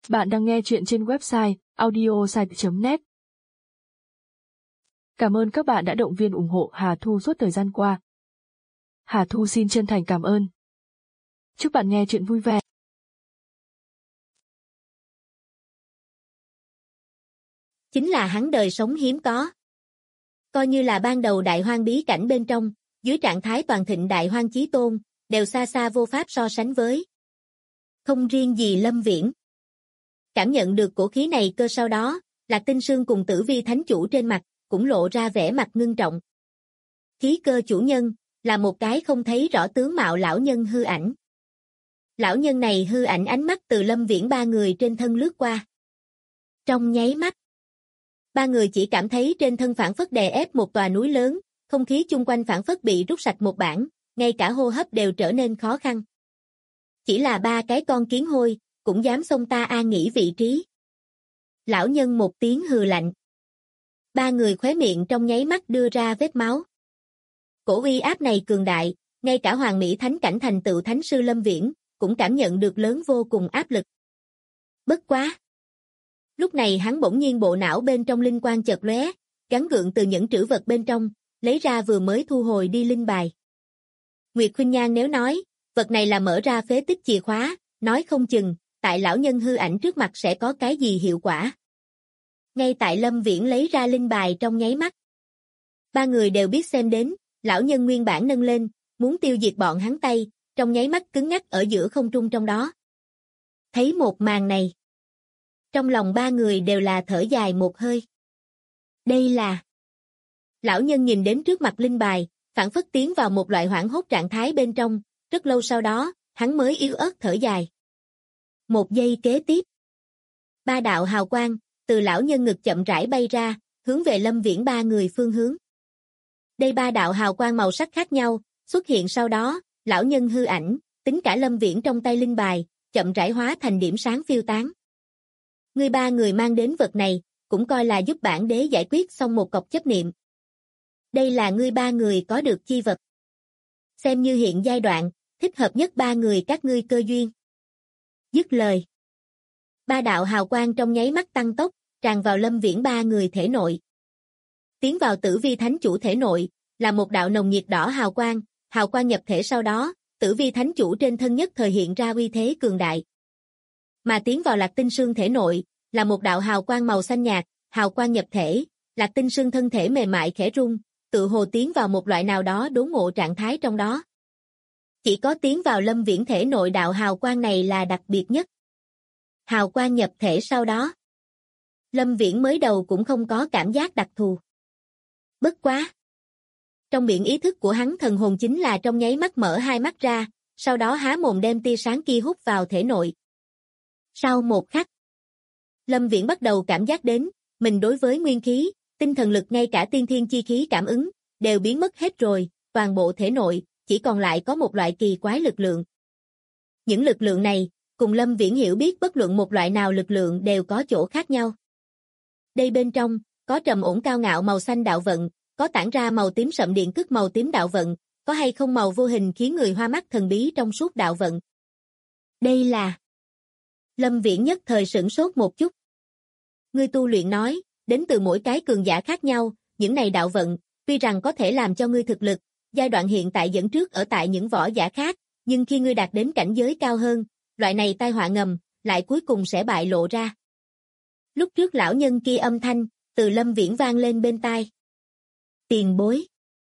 Bạn đang nghe chuyện trên website audiosite.net. Cảm ơn các bạn đã động viên ủng hộ Hà Thu suốt thời gian qua. Hà Thu xin chân thành cảm ơn. Chúc bạn nghe chuyện vui vẻ. Chính là hắn đời sống hiếm có. Coi như là ban đầu đại hoang bí cảnh bên trong, dưới trạng thái toàn thịnh đại hoang chí tôn, đều xa xa vô pháp so sánh với. Không riêng gì Lâm Viễn. Cảm nhận được cổ khí này cơ sau đó, Lạc Tinh Sương cùng Tử Vi Thánh Chủ trên mặt, cũng lộ ra vẻ mặt ngưng trọng. Khí cơ chủ nhân, là một cái không thấy rõ tướng mạo lão nhân hư ảnh. Lão nhân này hư ảnh ánh mắt từ Lâm Viễn ba người trên thân lướt qua. Trong nháy mắt, ba người chỉ cảm thấy trên thân phảng phất đè ép một tòa núi lớn, không khí chung quanh phảng phất bị rút sạch một bản, ngay cả hô hấp đều trở nên khó khăn. Chỉ là ba cái con kiến hôi, cũng dám xông ta an nghỉ vị trí. Lão nhân một tiếng hừ lạnh. Ba người khóe miệng trong nháy mắt đưa ra vết máu. Cổ uy áp này cường đại, ngay cả Hoàng Mỹ Thánh cảnh thành tựu Thánh sư Lâm Viễn, cũng cảm nhận được lớn vô cùng áp lực. Bất quá. Lúc này hắn bỗng nhiên bộ não bên trong linh quang chợt lóe, gắn gượng từ những trữ vật bên trong, lấy ra vừa mới thu hồi đi linh bài. Nguyệt Khuynh Nhan nếu nói, vật này là mở ra phế tích chìa khóa, nói không chừng, tại lão nhân hư ảnh trước mặt sẽ có cái gì hiệu quả. Ngay tại Lâm Viễn lấy ra linh bài trong nháy mắt. Ba người đều biết xem đến, lão nhân nguyên bản nâng lên, muốn tiêu diệt bọn hắn tay, trong nháy mắt cứng ngắc ở giữa không trung trong đó. Thấy một màn này. Trong lòng ba người đều là thở dài một hơi. Đây là... Lão nhân nhìn đến trước mặt linh bài, phảng phất tiến vào một loại hoảng hốt trạng thái bên trong, rất lâu sau đó, hắn mới yếu ớt thở dài. Một giây kế tiếp. Ba đạo hào quang, từ lão nhân ngực chậm rãi bay ra, hướng về Lâm Viễn ba người phương hướng. Đây ba đạo hào quang màu sắc khác nhau, xuất hiện sau đó, lão nhân hư ảnh, tính cả Lâm Viễn trong tay linh bài, chậm rãi hóa thành điểm sáng phiêu tán. Ngươi ba người mang đến vật này, cũng coi là giúp bản đế giải quyết xong một cọc chấp niệm. Đây là ngươi ba người có được chi vật. Xem như hiện giai đoạn, thích hợp nhất ba người các ngươi cơ duyên. Dứt lời. Ba đạo hào quang trong nháy mắt tăng tốc, tràn vào Lâm Viễn ba người thể nội. Tiến vào Tử Vi Thánh Chủ thể nội, là một đạo nồng nhiệt đỏ hào quang nhập thể sau đó, Tử Vi Thánh Chủ trên thân nhất thời hiện ra uy thế cường đại. Mà tiến vào Lạc Tinh Sương thể nội, là một đạo hào quang màu xanh nhạt, hào quang nhập thể, Lạc Tinh Sương thân thể mềm mại khẽ rung, tự hồ tiến vào một loại nào đó đốn ngộ trạng thái trong đó. Chỉ có tiến vào Lâm Viễn thể nội đạo hào quang này là đặc biệt nhất. Hào quang nhập thể sau đó. Lâm Viễn mới đầu cũng không có cảm giác đặc thù. Bất quá. Trong biển ý thức của hắn thần hồn chính là trong nháy mắt mở hai mắt ra, sau đó há mồm đem tia sáng kia hút vào thể nội. Sau một khắc. Lâm Viễn bắt đầu cảm giác đến, mình đối với nguyên khí, tinh thần lực ngay cả tiên thiên chi khí cảm ứng, đều biến mất hết rồi, toàn bộ thể nội, chỉ còn lại có một loại kỳ quái lực lượng. Những lực lượng này, cùng Lâm Viễn hiểu biết bất luận một loại nào lực lượng đều có chỗ khác nhau. Đây bên trong, có trầm ổn cao ngạo màu xanh đạo vận, có tản ra màu tím sậm điện cức màu tím đạo vận, có hay không màu vô hình khiến người hoa mắt thần bí trong suốt đạo vận. Đây là... Lâm Viễn nhất thời sửng sốt một chút. Ngươi tu luyện nói, đến từ mỗi cái cường giả khác nhau, những này đạo vận, tuy rằng có thể làm cho ngươi thực lực, giai đoạn hiện tại dẫn trước ở tại những võ giả khác, nhưng khi ngươi đạt đến cảnh giới cao hơn, loại này tai họa ngầm, lại cuối cùng sẽ bại lộ ra. Lúc trước lão nhân kia âm thanh, từ Lâm Viễn vang lên bên tai. Tiền bối.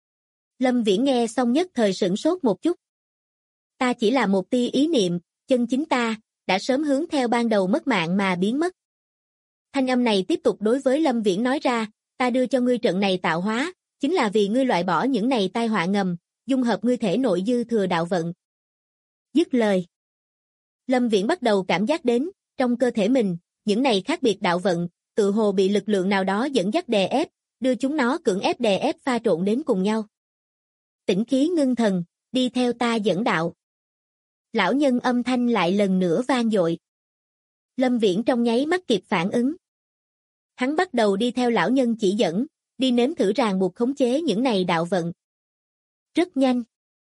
Lâm Viễn nghe xong nhất thời sửng sốt một chút. Ta chỉ là một tia ý niệm, chân chính ta, đã sớm hướng theo ban đầu mất mạng mà biến mất. Thanh âm này tiếp tục đối với Lâm Viễn nói ra, ta đưa cho ngươi trận này tạo hóa, chính là vì ngươi loại bỏ những này tai họa ngầm, dung hợp ngươi thể nội dư thừa đạo vận. Dứt lời. Lâm Viễn bắt đầu cảm giác đến, trong cơ thể mình, những này khác biệt đạo vận, tự hồ bị lực lượng nào đó dẫn dắt đè ép, đưa chúng nó cưỡng ép đè ép pha trộn đến cùng nhau. Tĩnh khí ngưng thần, đi theo ta dẫn đạo. Lão nhân âm thanh lại lần nữa vang dội. Lâm Viễn trong nháy mắt kịp phản ứng. Hắn bắt đầu đi theo lão nhân chỉ dẫn, đi nếm thử ràng buộc khống chế những này đạo vận. Rất nhanh.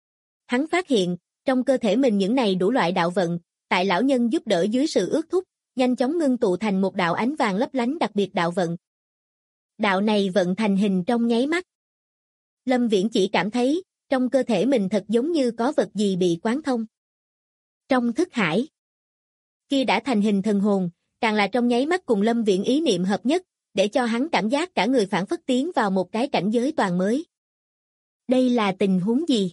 Hắn phát hiện, trong cơ thể mình những này đủ loại đạo vận, tại lão nhân giúp đỡ dưới sự ước thúc, nhanh chóng ngưng tụ thành một đạo ánh vàng lấp lánh đặc biệt đạo vận. Đạo này vận thành hình trong nháy mắt. Lâm Viễn chỉ cảm thấy, trong cơ thể mình thật giống như có vật gì bị quán thông. Trong thức hải, kia đã thành hình thần hồn, càng là trong nháy mắt cùng Lâm Viễn ý niệm hợp nhất, để cho hắn cảm giác cả người phảng phất tiến vào một cái cảnh giới toàn mới. Đây là tình huống gì?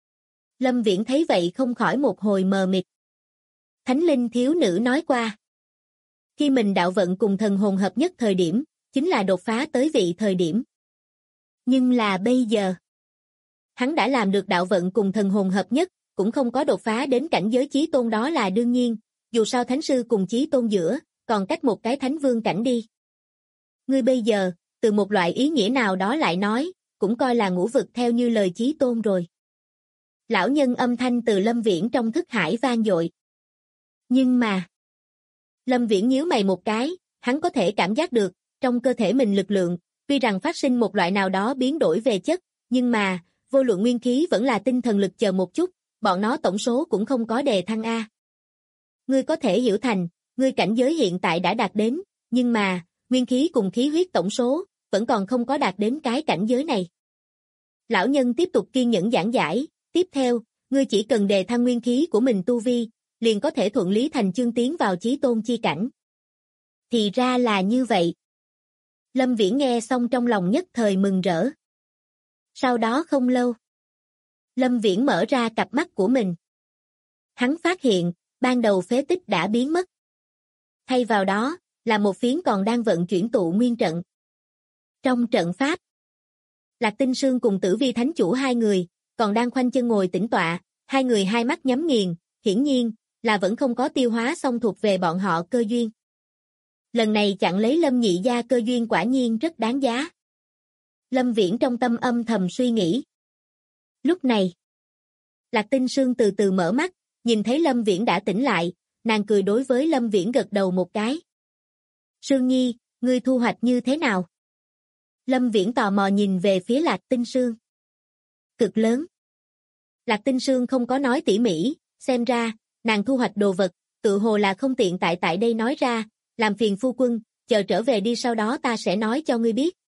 Lâm Viễn thấy vậy không khỏi một hồi mờ mịt. Thánh linh thiếu nữ nói qua. Khi mình đạo vận cùng thần hồn hợp nhất thời điểm, chính là đột phá tới vị thời điểm. Nhưng là bây giờ, hắn đã làm được đạo vận cùng thần hồn hợp nhất, cũng không có đột phá đến cảnh giới chí tôn, đó là đương nhiên, dù sao thánh sư cùng chí tôn giữa, còn cách một cái thánh vương cảnh đi. Ngươi bây giờ, từ một loại ý nghĩa nào đó lại nói, cũng coi là ngũ vực theo như lời chí tôn rồi. Lão nhân âm thanh từ Lâm Viễn trong thức hải vang dội. Nhưng mà, Lâm Viễn nhíu mày một cái, hắn có thể cảm giác được, trong cơ thể mình lực lượng, tuy rằng phát sinh một loại nào đó biến đổi về chất, nhưng mà, vô luận nguyên khí vẫn là tinh thần lực, chờ một chút, bọn nó tổng số cũng không có đề thăng A. Ngươi có thể hiểu thành, ngươi cảnh giới hiện tại đã đạt đến, nhưng mà, nguyên khí cùng khí huyết tổng số, vẫn còn không có đạt đến cái cảnh giới này. Lão nhân tiếp tục kiên nhẫn giảng giải, tiếp theo, ngươi chỉ cần đề thăng nguyên khí của mình tu vi, liền có thể thuận lý thành chương tiến vào chí tôn chi cảnh. Thì ra là như vậy. Lâm Viễn nghe xong trong lòng nhất thời mừng rỡ. Sau đó không lâu, Lâm Viễn mở ra cặp mắt của mình. Hắn phát hiện, ban đầu phế tích đã biến mất. Thay vào đó, là một phiến còn đang vận chuyển tụ nguyên trận. Trong trận pháp, Lạc Tinh Sương cùng Tử Vi Thánh Chủ hai người, còn đang khoanh chân ngồi tĩnh tọa, hai người hai mắt nhắm nghiền, hiển nhiên, là vẫn không có tiêu hóa xong thuộc về bọn họ cơ duyên. Lần này chặn lấy Lâm nhị gia cơ duyên quả nhiên rất đáng giá. Lâm Viễn trong tâm âm thầm suy nghĩ. Lúc này, Lạc Tinh Sương từ từ mở mắt, nhìn thấy Lâm Viễn đã tỉnh lại, nàng cười đối với Lâm Viễn gật đầu một cái. Sương Nhi, ngươi thu hoạch như thế nào? Lâm Viễn tò mò nhìn về phía Lạc Tinh Sương. Cực lớn. Lạc Tinh Sương không có nói tỉ mỉ, xem ra, nàng thu hoạch đồ vật, tự hồ là không tiện tại đây nói ra, làm phiền phu quân, chờ trở về đi, sau đó ta sẽ nói cho ngươi biết.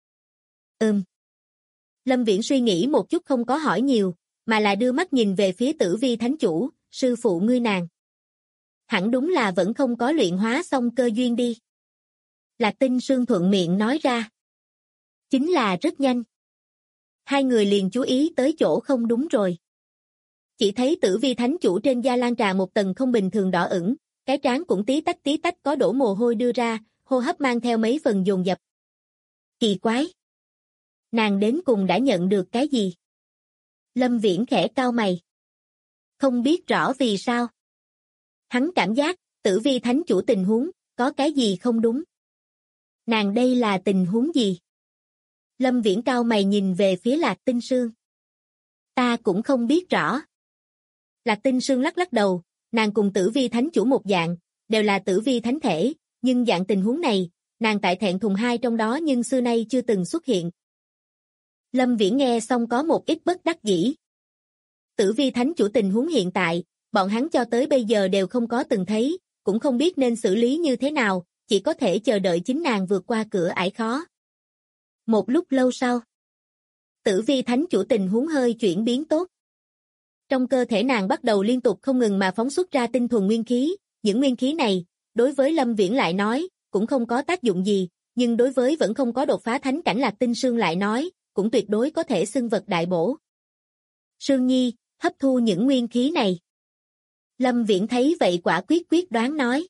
Lâm Viễn suy nghĩ một chút không có hỏi nhiều, mà là đưa mắt nhìn về phía Tử Vi Thánh Chủ, sư phụ ngươi nàng. Hẳn đúng là vẫn không có luyện hóa xong cơ duyên đi. Lạc Tinh Sương thuận miệng nói ra. Chính là rất nhanh. Hai người liền chú ý tới chỗ không đúng rồi. Chỉ thấy Tử Vi Thánh Chủ trên da lan trà một tầng không bình thường đỏ ửng, cái trán cũng tí tách có đổ mồ hôi đưa ra, hô hấp mang theo mấy phần dồn dập. Kỳ quái! Nàng đến cùng đã nhận được cái gì? Lâm Viễn khẽ cau mày. Không biết rõ vì sao. Hắn cảm giác, Tử Vi Thánh Chủ tình huống, có cái gì không đúng. Nàng đây là tình huống gì? Lâm Viễn cau mày nhìn về phía Lạc Tinh Sương. Ta cũng không biết rõ. Lạc Tinh Sương lắc lắc đầu, nàng cùng Tử Vi Thánh Chủ một dạng, đều là Tử Vi Thánh thể, nhưng dạng tình huống này, nàng tại thẹn thùng hai trong đó nhưng xưa nay chưa từng xuất hiện. Lâm Viễn nghe xong có một ít bất đắc dĩ. Tử Vi Thánh Chủ tình huống hiện tại, bọn hắn cho tới bây giờ đều không có từng thấy, cũng không biết nên xử lý như thế nào, chỉ có thể chờ đợi chính nàng vượt qua cửa ải khó. Một lúc lâu sau, Tử Vi Thánh Chủ tình huống hơi chuyển biến tốt. Trong cơ thể nàng bắt đầu liên tục không ngừng mà phóng xuất ra tinh thuần nguyên khí, những nguyên khí này, đối với Lâm Viễn lại nói, cũng không có tác dụng gì, nhưng đối với vẫn không có đột phá thánh cảnh Lạc Tinh Sương lại nói, cũng tuyệt đối có thể xưng vật đại bổ. Sương Nhi, hấp thu những nguyên khí này. Lâm Viễn thấy vậy quả quyết đoán nói.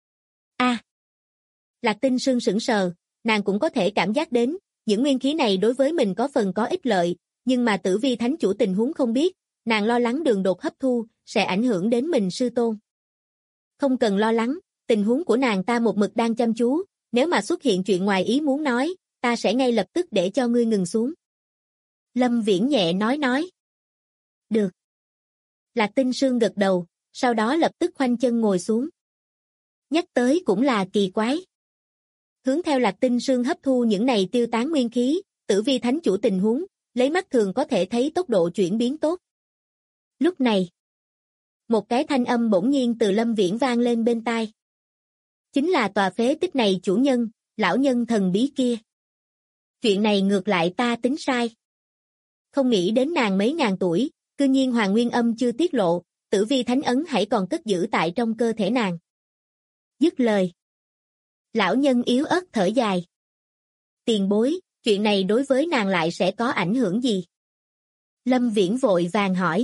Lạc Tinh Sương sững sờ, nàng cũng có thể cảm giác đến, những nguyên khí này đối với mình có phần có ích lợi, nhưng mà Tử Vi Thánh Chủ tình huống không biết, nàng lo lắng đường đột hấp thu, sẽ ảnh hưởng đến mình sư tôn. Không cần lo lắng, tình huống của nàng ta một mực đang chăm chú, nếu mà xuất hiện chuyện ngoài ý muốn nói, ta sẽ ngay lập tức để cho ngươi ngừng xuống. Lâm Viễn nhẹ nói. Được. Lạc Tinh Sương gật đầu, sau đó lập tức khoanh chân ngồi xuống. Nhắc tới cũng là kỳ quái. Hướng theo Lạc Tinh Sương hấp thu những này tiêu tán nguyên khí, Tử Vi Thánh Chủ tình huống, lấy mắt thường có thể thấy tốc độ chuyển biến tốt. Lúc này, một cái thanh âm bỗng nhiên từ Lâm Viễn vang lên bên tai. Chính là tòa phế tích này chủ nhân, lão nhân thần bí kia. Chuyện này ngược lại ta tính sai. Không nghĩ đến nàng mấy ngàn tuổi, cư nhiên Hoàng Nguyên Âm chưa tiết lộ, Tử Vi Thánh Ấn hãy còn cất giữ tại trong cơ thể nàng. Dứt lời. Lão nhân yếu ớt thở dài. Tiền bối, chuyện này đối với nàng lại sẽ có ảnh hưởng gì? Lâm Viễn vội vàng hỏi.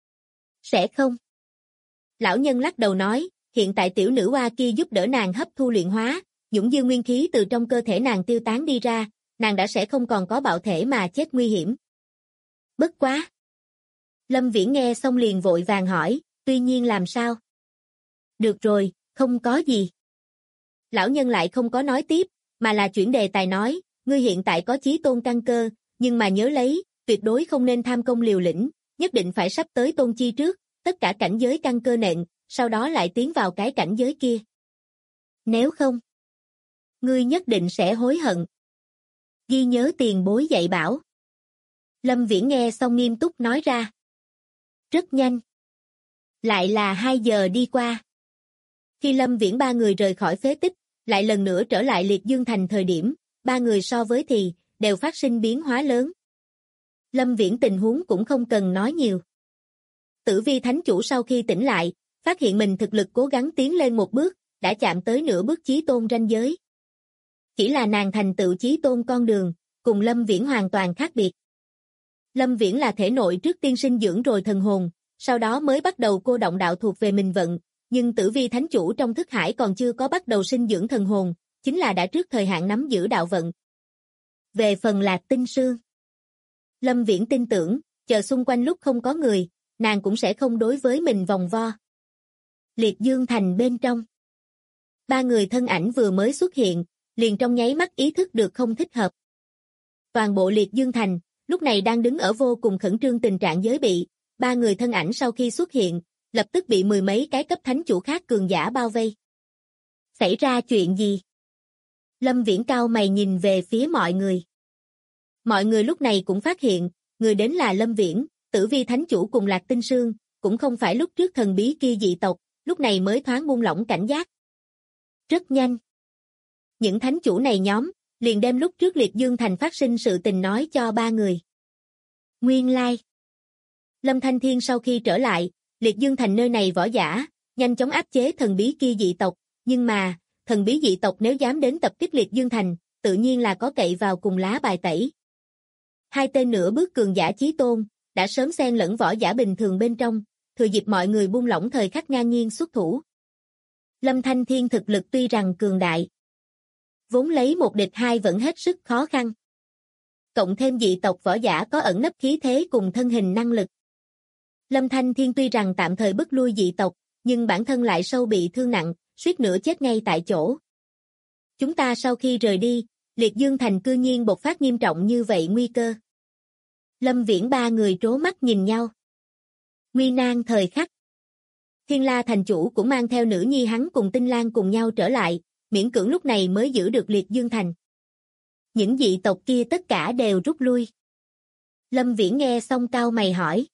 Sẽ không. Lão nhân lắc đầu nói, hiện tại tiểu nữ hoa kia giúp đỡ nàng hấp thu luyện hóa, dũng dư nguyên khí từ trong cơ thể nàng tiêu tán đi ra, nàng đã sẽ không còn có bạo thể mà chết nguy hiểm. Bất quá. Lâm Viễn nghe xong liền vội vàng hỏi, tuy nhiên làm sao? Được rồi, không có gì. Lão nhân lại không có nói tiếp, mà là chuyển đề tài nói, ngươi hiện tại có chí tôn căn cơ, nhưng mà nhớ lấy, tuyệt đối không nên tham công liều lĩnh, nhất định phải sắp tới tôn chi trước, tất cả cảnh giới căn cơ nện, sau đó lại tiến vào cái cảnh giới kia. Nếu không, ngươi nhất định sẽ hối hận. Ghi nhớ tiền bối dạy bảo. Lâm Viễn nghe xong nghiêm túc nói ra. Rất nhanh. Lại là 2 giờ đi qua. Khi Lâm Viễn ba người rời khỏi phế tích, lại lần nữa trở lại Liệt Dương Thành thời điểm, ba người so với thì, đều phát sinh biến hóa lớn. Lâm Viễn tình huống cũng không cần nói nhiều. Tử Vi Thánh Chủ sau khi tỉnh lại, phát hiện mình thực lực cố gắng tiến lên một bước, đã chạm tới nửa bước chí tôn ranh giới. Chỉ là nàng thành tựu chí tôn con đường, cùng Lâm Viễn hoàn toàn khác biệt. Lâm Viễn là thể nội trước tiên sinh dưỡng rồi thần hồn, sau đó mới bắt đầu cô động đạo thuộc về mình vận, nhưng Tử Vi Thánh Chủ trong thức hải còn chưa có bắt đầu sinh dưỡng thần hồn, chính là đã trước thời hạn nắm giữ đạo vận. Về phần Lạc Tinh Sương, Lâm Viễn tin tưởng, chờ xung quanh lúc không có người, nàng cũng sẽ không đối với mình vòng vo. Liệt Dương Thành bên trong. Ba người thân ảnh vừa mới xuất hiện, liền trong nháy mắt ý thức được không thích hợp. Toàn bộ Liệt Dương Thành, lúc này đang đứng ở vô cùng khẩn trương tình trạng giới bị, ba người thân ảnh sau khi xuất hiện, lập tức bị mười mấy cái cấp thánh chủ khác cường giả bao vây. Xảy ra chuyện gì? Lâm Viễn cao mày nhìn về phía mọi người. Mọi người lúc này cũng phát hiện, người đến là Lâm Viễn, Tử Vi Thánh Chủ cùng Lạc Tinh Sương, cũng không phải lúc trước thần bí kia dị tộc, lúc này mới thoáng buông lỏng cảnh giác. Rất nhanh. Những thánh chủ này nhóm, liền đem lúc trước Liệt Dương Thành phát sinh sự tình nói cho ba người. Nguyên lai. Lâm Thanh Thiên sau khi trở lại, Liệt Dương Thành nơi này võ giả, nhanh chóng áp chế thần bí kia dị tộc, nhưng mà, thần bí dị tộc nếu dám đến tập kích Liệt Dương Thành, tự nhiên là có cậy vào cùng lá bài tẩy. Hai tên nửa bước cường giả chí tôn, đã sớm xen lẫn võ giả bình thường bên trong, thừa dịp mọi người buông lỏng thời khắc ngang nhiên xuất thủ. Lâm Thanh Thiên thực lực tuy rằng cường đại, vốn lấy một địch hai vẫn hết sức khó khăn. Cộng thêm dị tộc võ giả có ẩn nấp khí thế cùng thân hình năng lực. Lâm Thanh Thiên tuy rằng tạm thời bức lui dị tộc, nhưng bản thân lại sâu bị thương nặng, suýt nữa chết ngay tại chỗ. Chúng ta sau khi rời đi, Liệt Dương Thành cư nhiên bộc phát nghiêm trọng như vậy nguy cơ. Lâm Viễn ba người trố mắt nhìn nhau. Nguy nan thời khắc. Thiên La Thành Chủ cũng mang theo nữ nhi hắn cùng Tinh Lan cùng nhau trở lại, miễn cưỡng lúc này mới giữ được Liệt Dương Thành. Những dị tộc kia tất cả đều rút lui. Lâm Viễn nghe xong cau mày hỏi.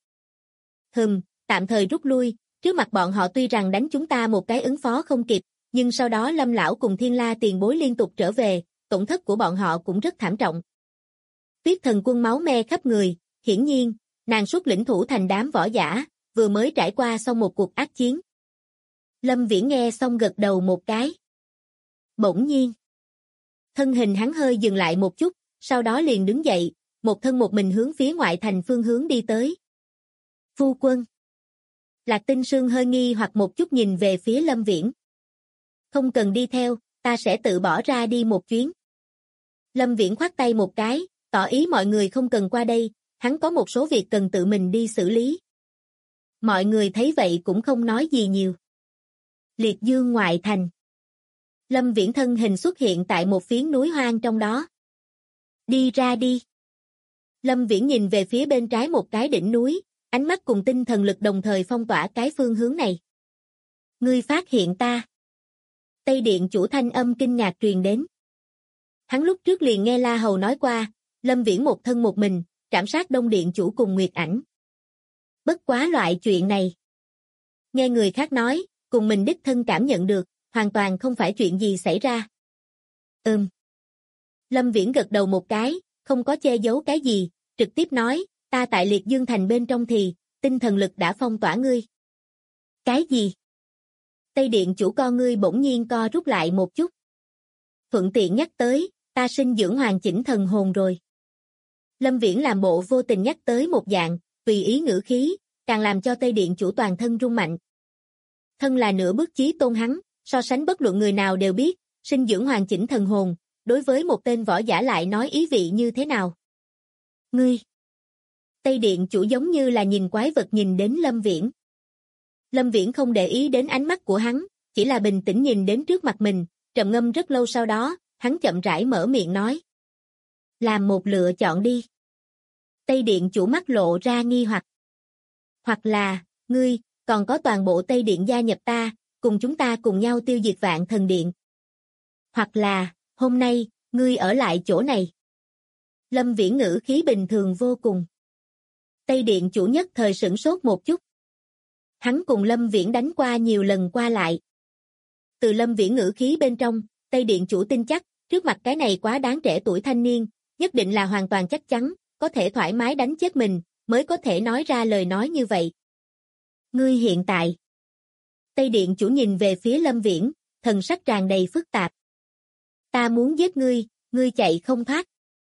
Tạm thời rút lui, trước mặt bọn họ tuy rằng đánh chúng ta một cái ứng phó không kịp, nhưng sau đó Lâm Lão cùng Thiên La tiền bối liên tục trở về, tổn thất của bọn họ cũng rất thảm trọng. Tuyết Thần Quân máu me khắp người, hiển nhiên, nàng xuất lĩnh thủ thành đám võ giả, vừa mới trải qua xong một cuộc ác chiến. Lâm Viễn nghe xong gật đầu một cái. Bỗng nhiên, thân hình hắn hơi dừng lại một chút, sau đó liền đứng dậy, một thân một mình hướng phía ngoại thành phương hướng đi tới. Phu quân. Lạc Tinh Sương hơi nghi hoặc một chút nhìn về phía Lâm Viễn. Không cần đi theo, ta sẽ tự bỏ ra đi một chuyến. Lâm Viễn khoát tay một cái, tỏ ý mọi người không cần qua đây, hắn có một số việc cần tự mình đi xử lý. Mọi người thấy vậy cũng không nói gì nhiều. Liệt Dương ngoại thành. Lâm Viễn thân hình xuất hiện tại một phiến núi hoang trong đó. Đi ra đi. Lâm Viễn nhìn về phía bên trái một cái đỉnh núi, ánh mắt cùng tinh thần lực đồng thời phong tỏa cái phương hướng này. Ngươi phát hiện ta. Tây Điện chủ thanh âm kinh ngạc truyền đến. Hắn lúc trước liền nghe La Hầu nói qua, Lâm Viễn một thân một mình, trảm sát Đông Điện chủ cùng Nguyệt Ảnh. Bất quá loại chuyện này. Nghe người khác nói, cùng mình đích thân cảm nhận được, hoàn toàn không phải chuyện gì xảy ra. Lâm Viễn gật đầu một cái, không có che giấu cái gì, trực tiếp nói, ta tại Liệt Dương Thành bên trong thì, tinh thần lực đã phong tỏa ngươi. Cái gì? Tây Điện chủ con ngươi bỗng nhiên co rút lại một chút. Thuận tiện nhắc tới, ta sinh dưỡng hoàn chỉnh thần hồn rồi. Lâm Viễn làm bộ vô tình nhắc tới một dạng, tùy ý ngữ khí, càng làm cho Tây Điện chủ toàn thân rung mạnh. Thân là nửa bước chí tôn hắn, so sánh bất luận người nào đều biết, sinh dưỡng hoàn chỉnh thần hồn, đối với một tên võ giả lại nói ý vị như thế nào. Ngươi! Tây Điện chủ giống như là nhìn quái vật nhìn đến Lâm Viễn. Lâm Viễn không để ý đến ánh mắt của hắn, chỉ là bình tĩnh nhìn đến trước mặt mình, trầm ngâm rất lâu sau đó, hắn chậm rãi mở miệng nói. Làm một lựa chọn đi. Tây Điện chủ mắt lộ ra nghi hoặc. Hoặc là, ngươi, còn có toàn bộ Tây Điện gia nhập ta, cùng chúng ta cùng nhau tiêu diệt Vạn Thần Điện. Hoặc là, hôm nay, ngươi ở lại chỗ này. Lâm Viễn ngữ khí bình thường vô cùng. Tây Điện chủ nhất thời sửng sốt một chút. Hắn cùng Lâm Viễn đánh qua nhiều lần qua lại. Từ Lâm Viễn ngữ khí bên trong, Tây Điện chủ tin chắc, trước mặt cái này quá đáng trẻ tuổi thanh niên, nhất định là hoàn toàn chắc chắn, có thể thoải mái đánh chết mình, mới có thể nói ra lời nói như vậy. Ngươi hiện tại. Tây Điện chủ nhìn về phía Lâm Viễn, thần sắc tràn đầy phức tạp. Ta muốn giết ngươi, ngươi chạy không thoát.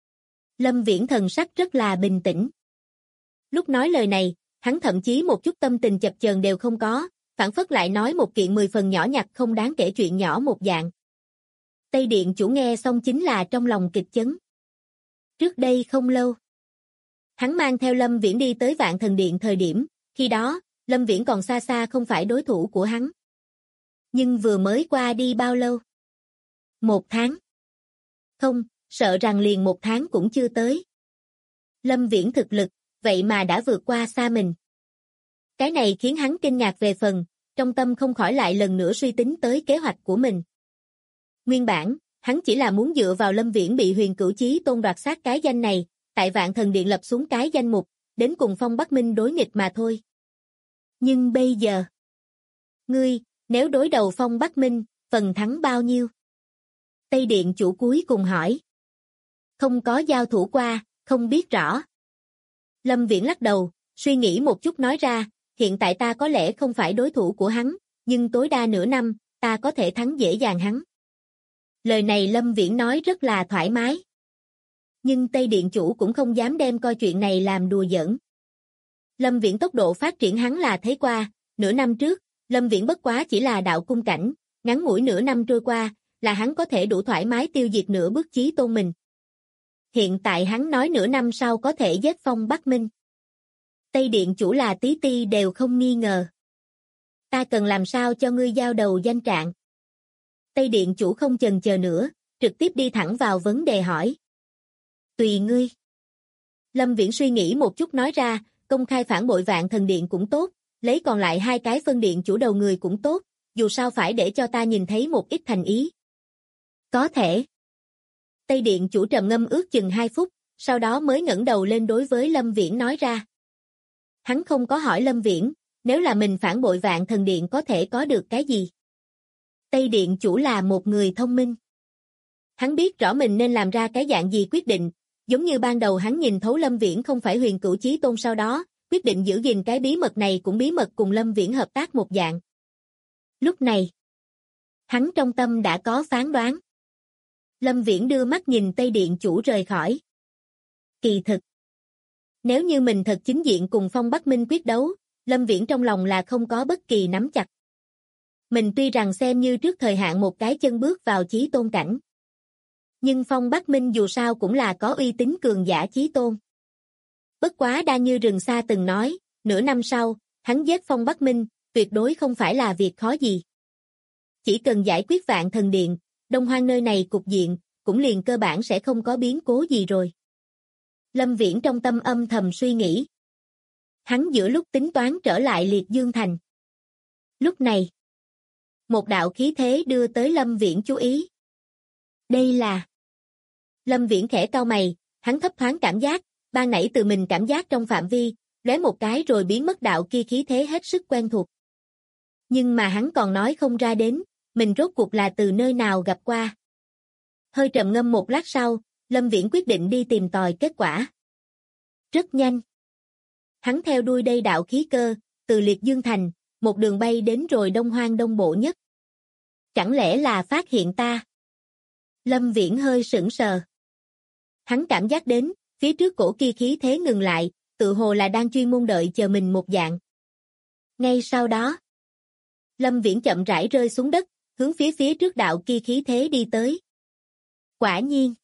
Lâm Viễn thần sắc rất là bình tĩnh. Lúc nói lời này, hắn thậm chí một chút tâm tình chập chờn đều không có, phản phất lại nói một kiện 10 phần nhỏ nhặt không đáng kể chuyện nhỏ một dạng. Tây Điện chủ nghe xong chính là trong lòng kịch chấn. Trước đây không lâu, hắn mang theo Lâm Viễn đi tới Vạn Thần Điện thời điểm, khi đó, Lâm Viễn còn xa xa không phải đối thủ của hắn. Nhưng vừa mới qua đi bao lâu? 1 tháng. Không, sợ rằng liền 1 tháng cũng chưa tới. Lâm Viễn thực lực, vậy mà đã vượt qua xa mình. Cái này khiến hắn kinh ngạc về phần, trong tâm không khỏi lại lần nữa suy tính tới kế hoạch của mình. Nguyên bản, hắn chỉ là muốn dựa vào Lâm Viễn bị Huyền Cửu Chí Tôn đoạt xác cái danh này, tại Vạn Thần Điện lập xuống cái danh mục, đến cùng Phong Bắc Minh đối nghịch mà thôi. Nhưng bây giờ, ngươi, nếu đối đầu Phong Bắc Minh, phần thắng bao nhiêu? Tây Điện chủ cuối cùng hỏi. Không có giao thủ qua, không biết rõ. Lâm Viễn lắc đầu, suy nghĩ một chút nói ra, hiện tại ta có lẽ không phải đối thủ của hắn, nhưng tối đa nửa năm, ta có thể thắng dễ dàng hắn. Lời này Lâm Viễn nói rất là thoải mái. Nhưng Tây Điện chủ cũng không dám đem coi chuyện này làm đùa giỡn. Lâm Viễn tốc độ phát triển hắn là thấy qua, nửa năm trước, Lâm Viễn bất quá chỉ là đạo cung cảnh, ngắn ngủi nửa năm trôi qua, là hắn có thể đủ thoải mái tiêu diệt nửa bước chí tôn mình. Hiện tại hắn nói nửa năm sau có thể giết Phong Bắc Minh. Tây Điện chủ là tí ti đều không nghi ngờ. Ta cần làm sao cho ngươi giao đầu danh trạng? Tây Điện chủ không chần chờ nữa, trực tiếp đi thẳng vào vấn đề hỏi. Tùy ngươi. Lâm Viễn suy nghĩ một chút nói ra, công khai phản bội Vạn Thần Điện cũng tốt, lấy còn lại 2 cái phân điện chủ đầu người cũng tốt, dù sao phải để cho ta nhìn thấy một ít thành ý. Có thể. Tây Điện chủ trầm ngâm ước chừng 2 phút, sau đó mới ngẩng đầu lên đối với Lâm Viễn nói ra. Hắn không có hỏi Lâm Viễn, nếu là mình phản bội Vạn Thần Điện có thể có được cái gì? Tây Điện chủ là một người thông minh. Hắn biết rõ mình nên làm ra cái dạng gì quyết định, giống như ban đầu hắn nhìn thấu Lâm Viễn không phải Huyền Cửu Chí Tôn sau đó, quyết định giữ gìn cái bí mật này cũng bí mật cùng Lâm Viễn hợp tác một dạng. Lúc này, hắn trong tâm đã có phán đoán. Lâm Viễn đưa mắt nhìn Tây Điện chủ rời khỏi. Kỳ thực, nếu như mình thật chính diện cùng Phong Bắc Minh quyết đấu, Lâm Viễn trong lòng là không có bất kỳ nắm chặt. Mình tuy rằng xem như trước thời hạn một cái chân bước vào chí tôn cảnh. Nhưng Phong Bắc Minh dù sao cũng là có uy tín cường giả chí tôn. Bất quá đa như Rừng Sa từng nói, nửa năm sau, hắn giết Phong Bắc Minh, tuyệt đối không phải là việc khó gì. Chỉ cần giải quyết Vạn Thần Điện, Đông Hoang nơi này cục diện, cũng liền cơ bản sẽ không có biến cố gì rồi. Lâm Viễn trong tâm âm thầm suy nghĩ. Hắn giữa lúc tính toán trở lại Liệt Dương Thành. Lúc này, một đạo khí thế đưa tới Lâm Viễn chú ý. Đây là... Lâm Viễn khẽ cau mày, hắn thấp thoáng cảm giác, ban nãy từ mình cảm giác trong phạm vi, lóe một cái rồi biến mất đạo kia khí thế hết sức quen thuộc. Nhưng mà hắn còn nói không ra đến, mình rốt cuộc là từ nơi nào gặp qua. Hơi trầm ngâm một lát sau, Lâm Viễn quyết định đi tìm tòi kết quả. Rất nhanh. Hắn theo đuôi đây đạo khí cơ, từ Liệt Dương Thành, một đường bay đến rồi Đông Hoang Đông Bộ nhất. Chẳng lẽ là phát hiện ta? Lâm Viễn hơi sững sờ. Hắn cảm giác đến, phía trước cổ kia khí thế ngừng lại, tự hồ là đang chuyên môn đợi chờ mình một dạng. Ngay sau đó, Lâm Viễn chậm rãi rơi xuống đất, hướng phía trước đạo kia khí thế đi tới. Quả nhiên,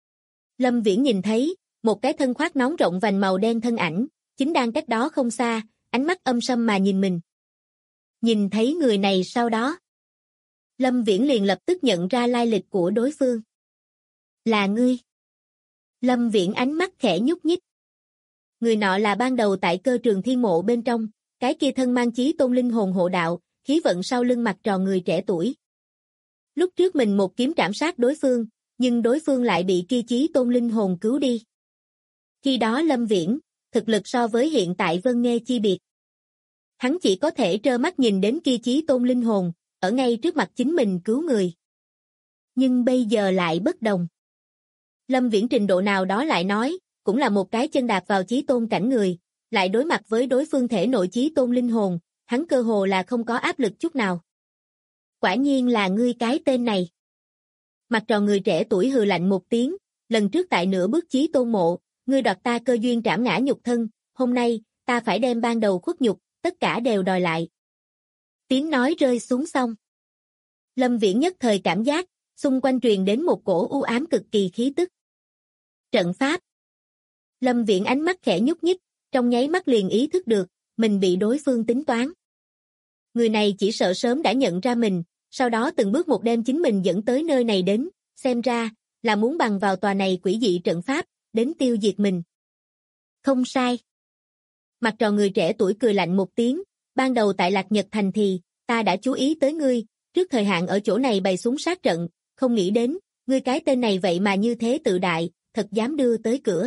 Lâm Viễn nhìn thấy, một cái thân khoác nón rộng vành màu đen thân ảnh, chính đang cách đó không xa, ánh mắt âm sâm mà nhìn mình. Nhìn thấy người này sau đó, Lâm Viễn liền lập tức nhận ra lai lịch của đối phương. Là ngươi. Lâm Viễn ánh mắt khẽ nhúc nhích. Người nọ là ban đầu tại Cơ Trường Thiên Mộ bên trong, cái kia thân mang chí tôn linh hồn hộ đạo, khí vận sau lưng mặt tròn người trẻ tuổi. Lúc trước mình một kiếm trảm sát đối phương, nhưng đối phương lại bị kia chí tôn linh hồn cứu đi. Khi đó Lâm Viễn, thực lực so với hiện tại Vân Nghê chi biệt. Hắn chỉ có thể trơ mắt nhìn đến kia chí tôn linh hồn, ở ngay trước mặt chính mình cứu người. Nhưng bây giờ lại bất đồng. Lâm Viễn trình độ nào đó lại nói, cũng là một cái chân đạp vào chí tôn cảnh người, lại đối mặt với đối phương thể nội chí tôn linh hồn, hắn cơ hồ là không có áp lực chút nào. Quả nhiên là ngươi cái tên này. Mặt tròn người trẻ tuổi hừ lạnh một tiếng, lần trước tại nửa bước chí tôn mộ, ngươi đoạt ta cơ duyên trảm ngã nhục thân, hôm nay, ta phải đem ban đầu khuất nhục, tất cả đều đòi lại. Tiếng nói rơi xuống xong. Lâm Viễn nhất thời cảm giác, xung quanh truyền đến một cổ u ám cực kỳ khí tức. Trận pháp. Lâm Viễn ánh mắt khẽ nhúc nhích, trong nháy mắt liền ý thức được, mình bị đối phương tính toán. Người này chỉ sợ sớm đã nhận ra mình, sau đó từng bước một đem chính mình dẫn tới nơi này đến, xem ra, là muốn bằng vào tòa này quỷ dị trận pháp, đến tiêu diệt mình. Không sai. Mặt tròn người trẻ tuổi cười lạnh một tiếng, ban đầu tại Lạc Nhật Thành thì, ta đã chú ý tới ngươi, trước thời hạn ở chỗ này bày súng sát trận, không nghĩ đến, ngươi cái tên này vậy mà như thế tự đại, thật dám đưa tới cửa.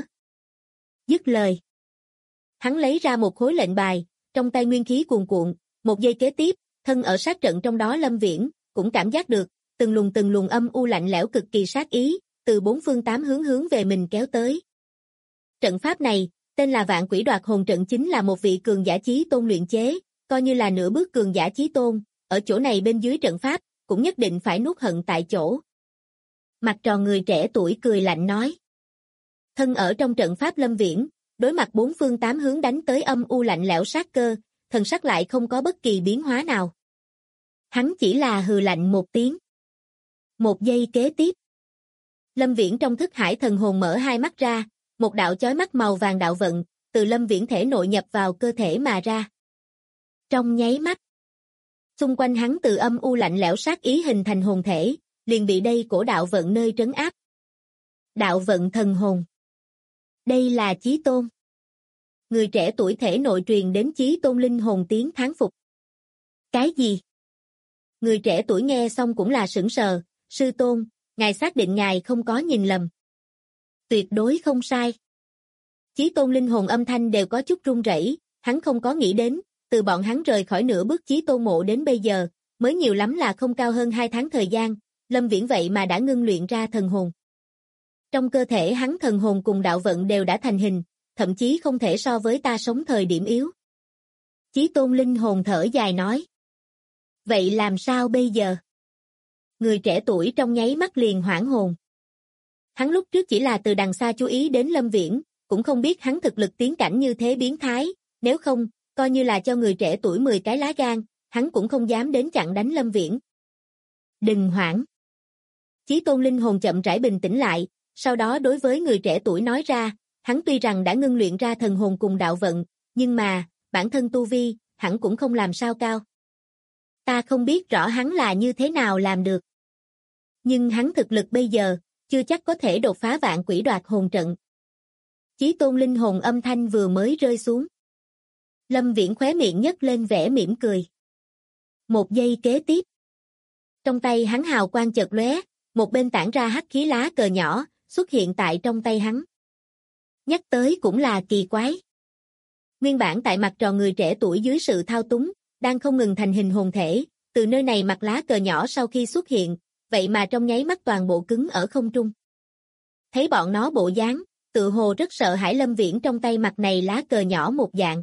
Dứt lời. Hắn lấy ra một khối lệnh bài, trong tay nguyên khí cuồn cuộn, một giây kế tiếp, thân ở sát trận trong đó Lâm Viễn, cũng cảm giác được, từng luồng âm u lạnh lẽo cực kỳ sát ý, từ bốn phương tám hướng về mình kéo tới. Trận pháp này, tên là Vạn Quỷ Đoạt Hồn Trận chính là một vị cường giả chí tôn luyện chế, coi như là nửa bước cường giả chí tôn, ở chỗ này bên dưới trận pháp, cũng nhất định phải nuốt hận tại chỗ. Mặt tròn người trẻ tuổi cười lạnh nói. Thân ở trong trận pháp Lâm Viễn, đối mặt bốn phương tám hướng đánh tới âm u lạnh lẽo sát cơ, thần sắc lại không có bất kỳ biến hóa nào. Hắn chỉ là hừ lạnh một tiếng. Một giây kế tiếp. Lâm Viễn trong thức hải thần hồn mở hai mắt ra, một đạo chói mắt màu vàng đạo vận, từ Lâm Viễn thể nội nhập vào cơ thể mà ra. Trong nháy mắt, xung quanh hắn từ âm u lạnh lẽo sát ý hình thành hồn thể, liền bị đây cổ đạo vận nơi trấn áp. Đạo vận thần hồn. Đây là chí tôn. Người trẻ tuổi thể nội truyền đến chí tôn linh hồn tiếng thán phục. Cái gì? Người trẻ tuổi nghe xong cũng là sửng sờ, sư tôn, ngài xác định ngài không có nhìn lầm. Tuyệt đối không sai. Chí tôn linh hồn âm thanh đều có chút run rẩy, hắn không có nghĩ đến, từ bọn hắn rời khỏi nửa bước chí tôn mộ đến bây giờ, mới nhiều lắm là không cao hơn 2 tháng thời gian, Lâm Viễn vậy mà đã ngưng luyện ra thần hồn. Trong cơ thể hắn thần hồn cùng đạo vận đều đã thành hình, thậm chí không thể so với ta sống thời điểm yếu. Chí tôn linh hồn thở dài nói. Vậy làm sao bây giờ? Người trẻ tuổi trong nháy mắt liền hoảng hồn. Hắn lúc trước chỉ là từ đằng xa chú ý đến Lâm Viễn, cũng không biết hắn thực lực tiến cảnh như thế biến thái, nếu không, coi như là cho người trẻ tuổi 10 cái lá gan, hắn cũng không dám đến chặn đánh Lâm Viễn. Đừng hoảng. Chí tôn linh hồn chậm rãi bình tĩnh lại, sau đó đối với người trẻ tuổi nói ra, hắn tuy rằng đã ngưng luyện ra thần hồn cùng đạo vận, nhưng mà, bản thân tu vi, hẳn cũng không làm sao cao. Ta không biết rõ hắn là như thế nào làm được. Nhưng hắn thực lực bây giờ, chưa chắc có thể đột phá vạn quỷ đoạt hồn trận. Chí tôn linh hồn âm thanh vừa mới rơi xuống. Lâm Viễn khóe miệng nhếch lên vẻ mỉm cười. Một giây kế tiếp. Trong tay hắn hào quang chợt lóe, một bên tản ra hắc khí lá cờ nhỏ, xuất hiện tại trong tay hắn. Nhắc tới cũng là kỳ quái. Nguyên bản tại mặt tròn người trẻ tuổi dưới sự thao túng, đang không ngừng thành hình hồn thể, từ nơi này mặt lá cờ nhỏ sau khi xuất hiện, vậy mà trong nháy mắt toàn bộ cứng ở không trung. Thấy bọn nó bộ dáng, tự hồ rất sợ hãi Lâm Viễn trong tay mặt này lá cờ nhỏ một dạng.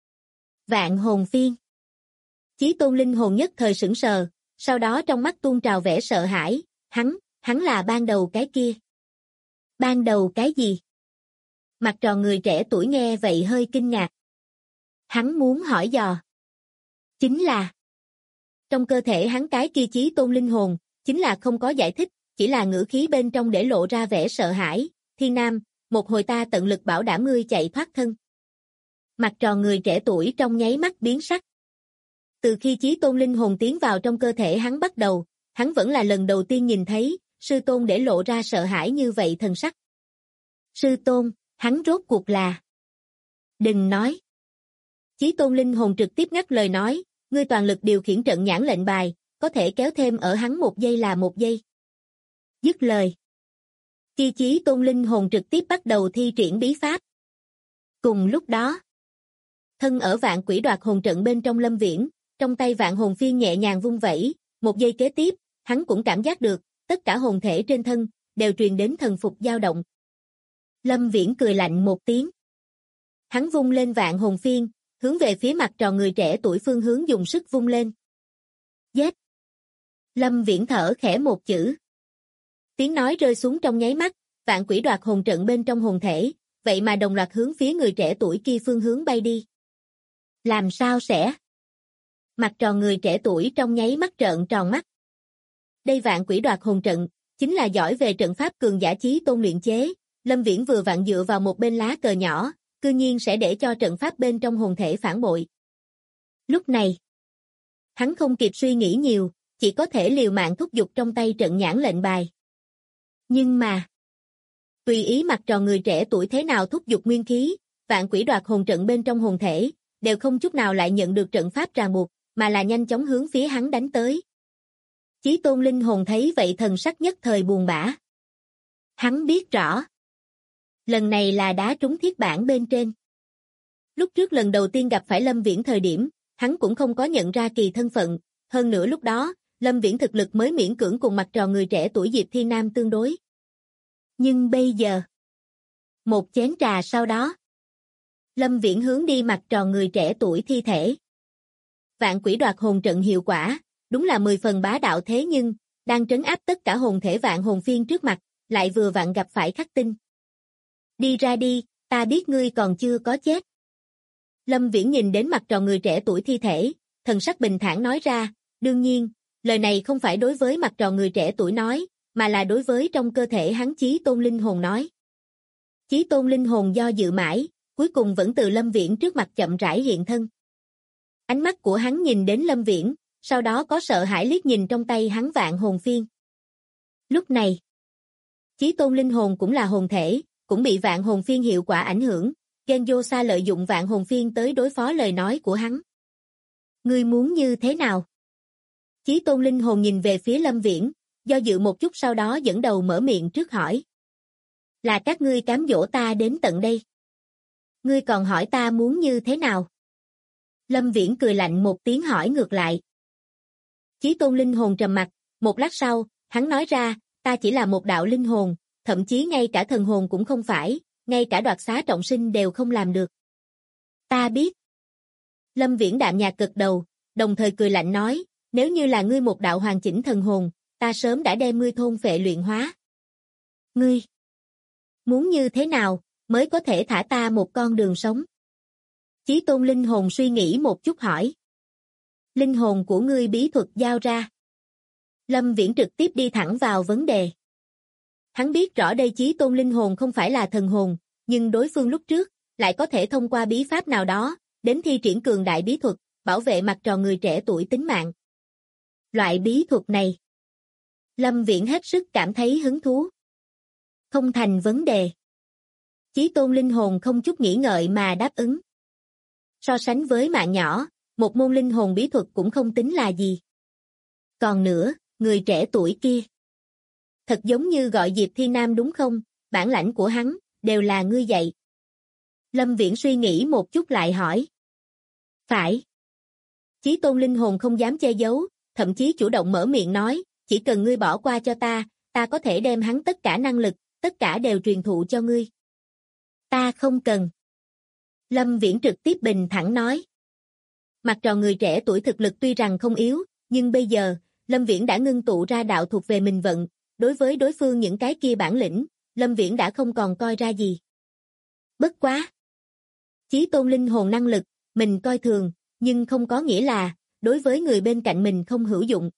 Vạn hồn phiên. Chí Tôn linh hồn nhất thời sững sờ, sau đó trong mắt tuôn trào vẻ sợ hãi, hắn là ban đầu cái kia. Ban đầu cái gì? Mặt tròn người trẻ tuổi nghe vậy hơi kinh ngạc. Hắn muốn hỏi dò. Chính là trong cơ thể hắn cái kia Chí Tôn linh hồn, chính là không có giải thích, chỉ là ngữ khí bên trong để lộ ra vẻ sợ hãi. Thiên Nam, một hồi ta tận lực bảo đảm ngươi chạy thoát thân. Mặt tròn người trẻ tuổi trong nháy mắt biến sắc. Từ khi Chí Tôn linh hồn tiến vào trong cơ thể hắn bắt đầu, hắn vẫn là lần đầu tiên nhìn thấy, sư tôn để lộ ra sợ hãi như vậy thần sắc. Sư tôn, hắn rốt cuộc là... Đừng nói. Chí Tôn linh hồn trực tiếp ngắt lời nói, ngươi toàn lực điều khiển trận nhãn lệnh bài, có thể kéo thêm ở hắn 1 giây là 1 giây. Dứt lời. Khi Chí Tôn linh hồn trực tiếp bắt đầu thi triển bí pháp. Cùng lúc đó, thân ở vạn quỷ đoạt hồn trận bên trong Lâm Viễn, trong tay vạn hồn phiên nhẹ nhàng vung vẩy, 1 giây kế tiếp, hắn cũng cảm giác được, tất cả hồn thể trên thân, đều truyền đến thần phục dao động. Lâm Viễn cười lạnh một tiếng. Hắn vung lên vạn hồn phiên, hướng về phía mặt tròn người trẻ tuổi phương hướng dùng sức vung lên. Giết! Lâm Viễn thở khẽ một chữ. Tiếng nói rơi xuống trong nháy mắt, vạn quỷ đoạt hồn trận bên trong hồn thể, vậy mà đồng loạt hướng phía người trẻ tuổi kia phương hướng bay đi. Làm sao sẽ? Mặt tròn người trẻ tuổi trong nháy mắt trợn tròn mắt. Đây vạn quỷ đoạt hồn trận, chính là giỏi về trận pháp cường giả Chí Tôn luyện chế, Lâm Viễn vừa vặn dựa vào một bên lá cờ nhỏ, cư nhiên sẽ để cho trận pháp bên trong hồn thể phản bội. Lúc này, hắn không kịp suy nghĩ nhiều, chỉ có thể liều mạng thúc giục trong tay trận nhãn lệnh bài. Nhưng mà, tùy ý mặt tròn người trẻ tuổi thế nào thúc giục nguyên khí, vạn quỷ đoạt hồn trận bên trong hồn thể, đều không chút nào lại nhận được trận pháp ràng buộc, mà là nhanh chóng hướng phía hắn đánh tới. Chí Tôn linh hồn thấy vậy thần sắc nhất thời buồn bã. Hắn biết rõ. Lần này là đá trúng thiết bản bên trên. Lúc trước lần đầu tiên gặp phải Lâm Viễn thời điểm, hắn cũng không có nhận ra kỳ thân phận, hơn nữa lúc đó, Lâm Viễn thực lực mới miễn cưỡng cùng mặt tròn người trẻ tuổi Diệp Thiên Nam tương đối. Nhưng bây giờ, một chén trà sau đó, Lâm Viễn hướng đi mặt tròn người trẻ tuổi thi thể. Vạn quỷ đoạt hồn trận hiệu quả, đúng là 10 phần bá đạo thế nhưng, đang trấn áp tất cả hồn thể vạn hồn phiên trước mặt, lại vừa vặn gặp phải khắc tinh. Đi ra đi, ta biết ngươi còn chưa có chết. Lâm Viễn nhìn đến mặt tròn người trẻ tuổi thi thể, thần sắc bình thản nói ra, đương nhiên, lời này không phải đối với mặt tròn người trẻ tuổi nói, mà là đối với trong cơ thể hắn Chí Tôn linh hồn nói. Chí Tôn linh hồn do dự mãi, cuối cùng vẫn từ Lâm Viễn trước mặt chậm rãi hiện thân. Ánh mắt của hắn nhìn đến Lâm Viễn, sau đó có sợ hãi liếc nhìn trong tay hắn vạn hồn phiên. Lúc này, Chí Tôn linh hồn cũng là hồn thể, cũng bị vạn hồn phiên hiệu quả ảnh hưởng, Genjosa lợi dụng vạn hồn phiên tới đối phó lời nói của hắn. Ngươi muốn như thế nào? Chí Tôn linh hồn nhìn về phía Lâm Viễn, do dự một chút sau đó dẫn đầu mở miệng trước hỏi. Là các ngươi cám dỗ ta đến tận đây. Ngươi còn hỏi ta muốn như thế nào? Lâm Viễn cười lạnh một tiếng hỏi ngược lại. Chí Tôn linh hồn trầm mặt, một lát sau, hắn nói ra, ta chỉ là một đạo linh hồn, thậm chí ngay cả thần hồn cũng không phải, ngay cả đoạt xá trọng sinh đều không làm được. Ta biết. Lâm Viễn đạm nhạt gật đầu, đồng thời cười lạnh nói, nếu như là ngươi một đạo hoàn chỉnh thần hồn, ta sớm đã đem ngươi thôn phệ luyện hóa. Ngươi muốn như thế nào mới có thể thả ta một con đường sống? Chí Tôn linh hồn suy nghĩ một chút hỏi. Linh hồn của ngươi bí thuật giao ra. Lâm Viễn trực tiếp đi thẳng vào vấn đề. Hắn biết rõ đây Chí Tôn linh hồn không phải là thần hồn, nhưng đối phương lúc trước lại có thể thông qua bí pháp nào đó, đến thi triển cường đại bí thuật, bảo vệ mặt tròn người trẻ tuổi tính mạng. Loại bí thuật này, Lâm Viễn hết sức cảm thấy hứng thú. Không thành vấn đề. Chí Tôn linh hồn không chút nghĩ ngợi mà đáp ứng. So sánh với mạng nhỏ, một môn linh hồn bí thuật cũng không tính là gì. Còn nữa, người trẻ tuổi kia. Thật giống như gọi Diệp Thiên Nam đúng không? Bản lãnh của hắn, đều là ngươi dạy. Lâm Viễn suy nghĩ một chút lại hỏi. Phải. Chí Tôn linh hồn không dám che giấu, thậm chí chủ động mở miệng nói, chỉ cần ngươi bỏ qua cho ta có thể đem hắn tất cả năng lực, tất cả đều truyền thụ cho ngươi. Ta không cần. Lâm Viễn trực tiếp bình thẳng nói. Mặt tròn người trẻ tuổi thực lực tuy rằng không yếu, nhưng bây giờ, Lâm Viễn đã ngưng tụ ra đạo thuộc về mình vận, đối với đối phương những cái kia bản lĩnh, Lâm Viễn đã không còn coi ra gì. Bất quá. Chí tôn linh hồn năng lực, mình coi thường, nhưng không có nghĩa là, đối với người bên cạnh mình không hữu dụng.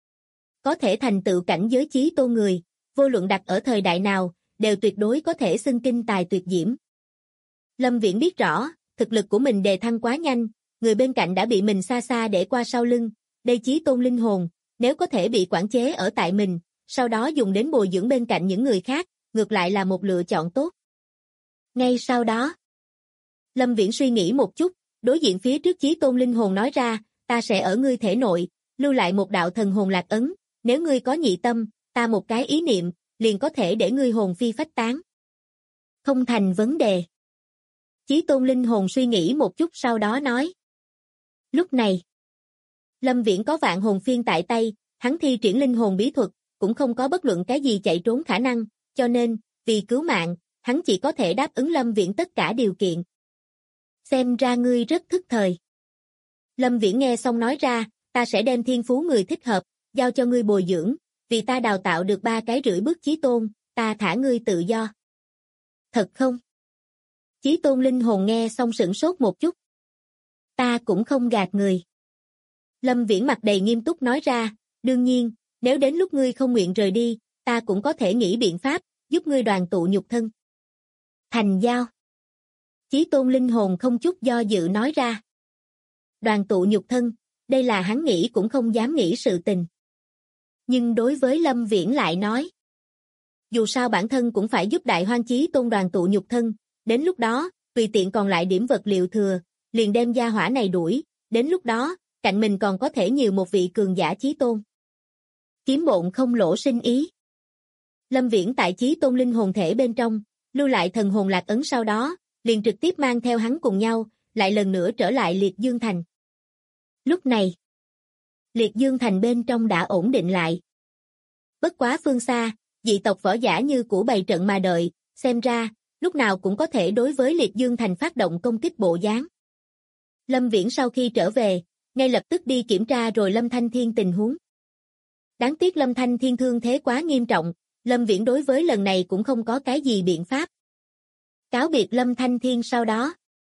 Có thể thành tựu cảnh giới chí tôn người, vô luận đặt ở thời đại nào, đều tuyệt đối có thể xưng kinh tài tuyệt diễm. Lâm Viễn biết rõ, thực lực của mình đề thăng quá nhanh, người bên cạnh đã bị mình xa xa để qua sau lưng, đây chí tôn linh hồn, nếu có thể bị quản chế ở tại mình, sau đó dùng đến bồi dưỡng bên cạnh những người khác, ngược lại là một lựa chọn tốt. Ngay sau đó, Lâm Viễn suy nghĩ một chút, đối diện phía trước chí tôn linh hồn nói ra, ta sẽ ở ngươi thể nội, lưu lại một đạo thần hồn lạc ấn, nếu ngươi có nhị tâm, ta một cái ý niệm, liền có thể để ngươi hồn phi phách tán. Không thành vấn đề. Chí tôn linh hồn suy nghĩ một chút sau đó nói. Lúc này, Lâm Viễn có vạn hồn phiên tại tay, hắn thi triển linh hồn bí thuật, cũng không có bất luận cái gì chạy trốn khả năng, cho nên, vì cứu mạng, hắn chỉ có thể đáp ứng Lâm Viễn tất cả điều kiện. Xem ra ngươi rất thức thời. Lâm Viễn nghe xong nói ra, ta sẽ đem thiên phú người thích hợp, giao cho ngươi bồi dưỡng, vì ta đào tạo được 3 cái rưỡi bước chí tôn, ta thả ngươi tự do. Thật không? Chí tôn linh hồn nghe xong sửng sốt một chút. Ta cũng không gạt người. Lâm Viễn mặt đầy nghiêm túc nói ra, đương nhiên, nếu đến lúc ngươi không nguyện rời đi, ta cũng có thể nghĩ biện pháp, giúp ngươi đoàn tụ nhục thân. Thành giao. Chí tôn linh hồn không chút do dự nói ra. Đoàn tụ nhục thân, đây là hắn nghĩ cũng không dám nghĩ sự tình. Nhưng đối với Lâm Viễn lại nói. Dù sao bản thân cũng phải giúp đại hoang chí tôn đoàn tụ nhục thân, đến lúc đó, tùy tiện còn lại điểm vật liệu thừa, liền đem gia hỏa này đuổi, đến lúc đó, cạnh mình còn có thể nhiều một vị cường giả chí tôn. Kiếm bộn không lỗ sinh ý. Lâm Viễn tại chí tôn linh hồn thể bên trong, lưu lại thần hồn lạc ấn sau đó, liền trực tiếp mang theo hắn cùng nhau, lại lần nữa trở lại Liệt Dương Thành. Lúc này, Liệt Dương Thành bên trong đã ổn định lại. Bất quá phương xa, dị tộc võ giả như cũ bày trận mà đợi, xem ra, lúc nào cũng có thể đối với Liệt Dương Thành phát động công kích bộ dáng. Lâm Viễn sau khi trở về, ngay lập tức đi kiểm tra rồi Lâm Thanh Thiên tình huống. Đáng tiếc Lâm Thanh Thiên thương thế quá nghiêm trọng, Lâm Viễn đối với lần này cũng không có cái gì biện pháp. Cáo biệt Lâm Thanh Thiên sau đó,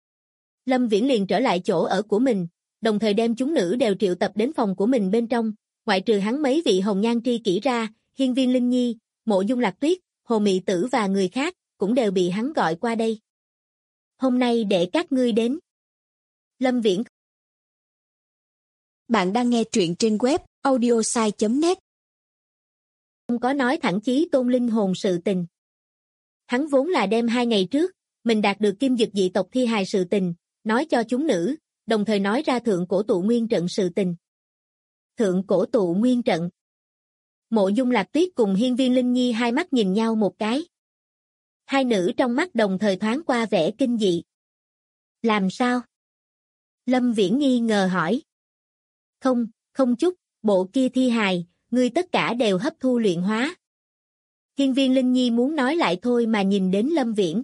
Lâm Viễn liền trở lại chỗ ở của mình, đồng thời đem chúng nữ đều triệu tập đến phòng của mình bên trong, ngoại trừ hắn mấy vị hồng nhan tri kỷ ra, Hiên Viên Linh Nhi, Mộ Dung Lạc Tuyết, Hồ Mị Tử và người khác, cũng đều bị hắn gọi qua đây. Hôm nay để các ngươi đến. Lâm Viễn. Bạn đang nghe truyện trên web audiosai.net. Không có nói thẳng chí tôn linh hồn sự tình. Hắn vốn là đem 2 ngày trước, mình đạt được kim dực dị tộc thi hài sự tình, nói cho chúng nữ, đồng thời nói ra thượng cổ tụ nguyên trận sự tình. Thượng cổ tụ nguyên trận. Mộ Dung Lạc Tuyết cùng Hiên Viên Linh Nhi hai mắt nhìn nhau một cái. Hai nữ trong mắt đồng thời thoáng qua vẻ kinh dị. Làm sao? Lâm Viễn nghi ngờ hỏi. Không chút, bộ kia thi hài, ngươi tất cả đều hấp thu luyện hóa. Hiên Viên Linh Nhi muốn nói lại thôi mà nhìn đến Lâm Viễn.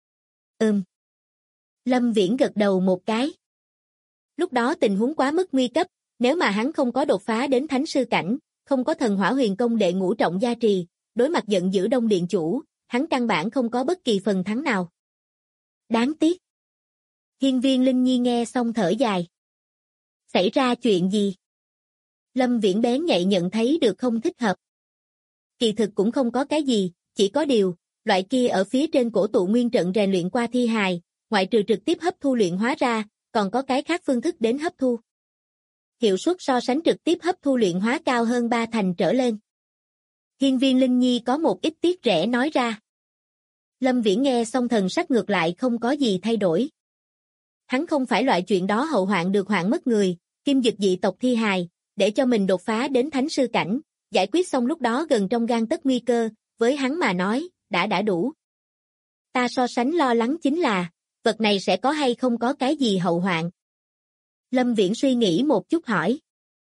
Lâm Viễn gật đầu một cái. Lúc đó tình huống quá mức nguy cấp, nếu mà hắn không có đột phá đến thánh sư cảnh, không có thần hỏa huyền công đệ ngũ trọng gia trì, đối mặt giận dữ Đông Điện chủ, hắn căn bản không có bất kỳ phần thắng nào. Đáng tiếc. Hiên Viên Linh Nhi nghe xong thở dài. Xảy ra chuyện gì? Lâm Viễn bén nhạy nhận thấy được không thích hợp. Kỳ thực cũng không có cái gì, chỉ có điều, loại kia ở phía trên cổ tụ nguyên trận rèn luyện qua thi hài, ngoại trừ trực tiếp hấp thu luyện hóa ra, còn có cái khác phương thức đến hấp thu. Hiệu suất so sánh trực tiếp hấp thu luyện hóa cao hơn 3 thành trở lên. Hiên Viên Linh Nhi có một ít tiếc rẻ nói ra. Lâm Viễn nghe xong thần sắc ngược lại không có gì thay đổi. Hắn không phải loại chuyện đó hậu hoạn được hoạn mất người, kim dực dị tộc thi hài, để cho mình đột phá đến thánh sư cảnh, giải quyết xong lúc đó gần trong gang tấc nguy cơ, với hắn mà nói, đã đủ. Ta so sánh lo lắng chính là, vật này sẽ có hay không có cái gì hậu hoạn. Lâm Viễn suy nghĩ một chút hỏi.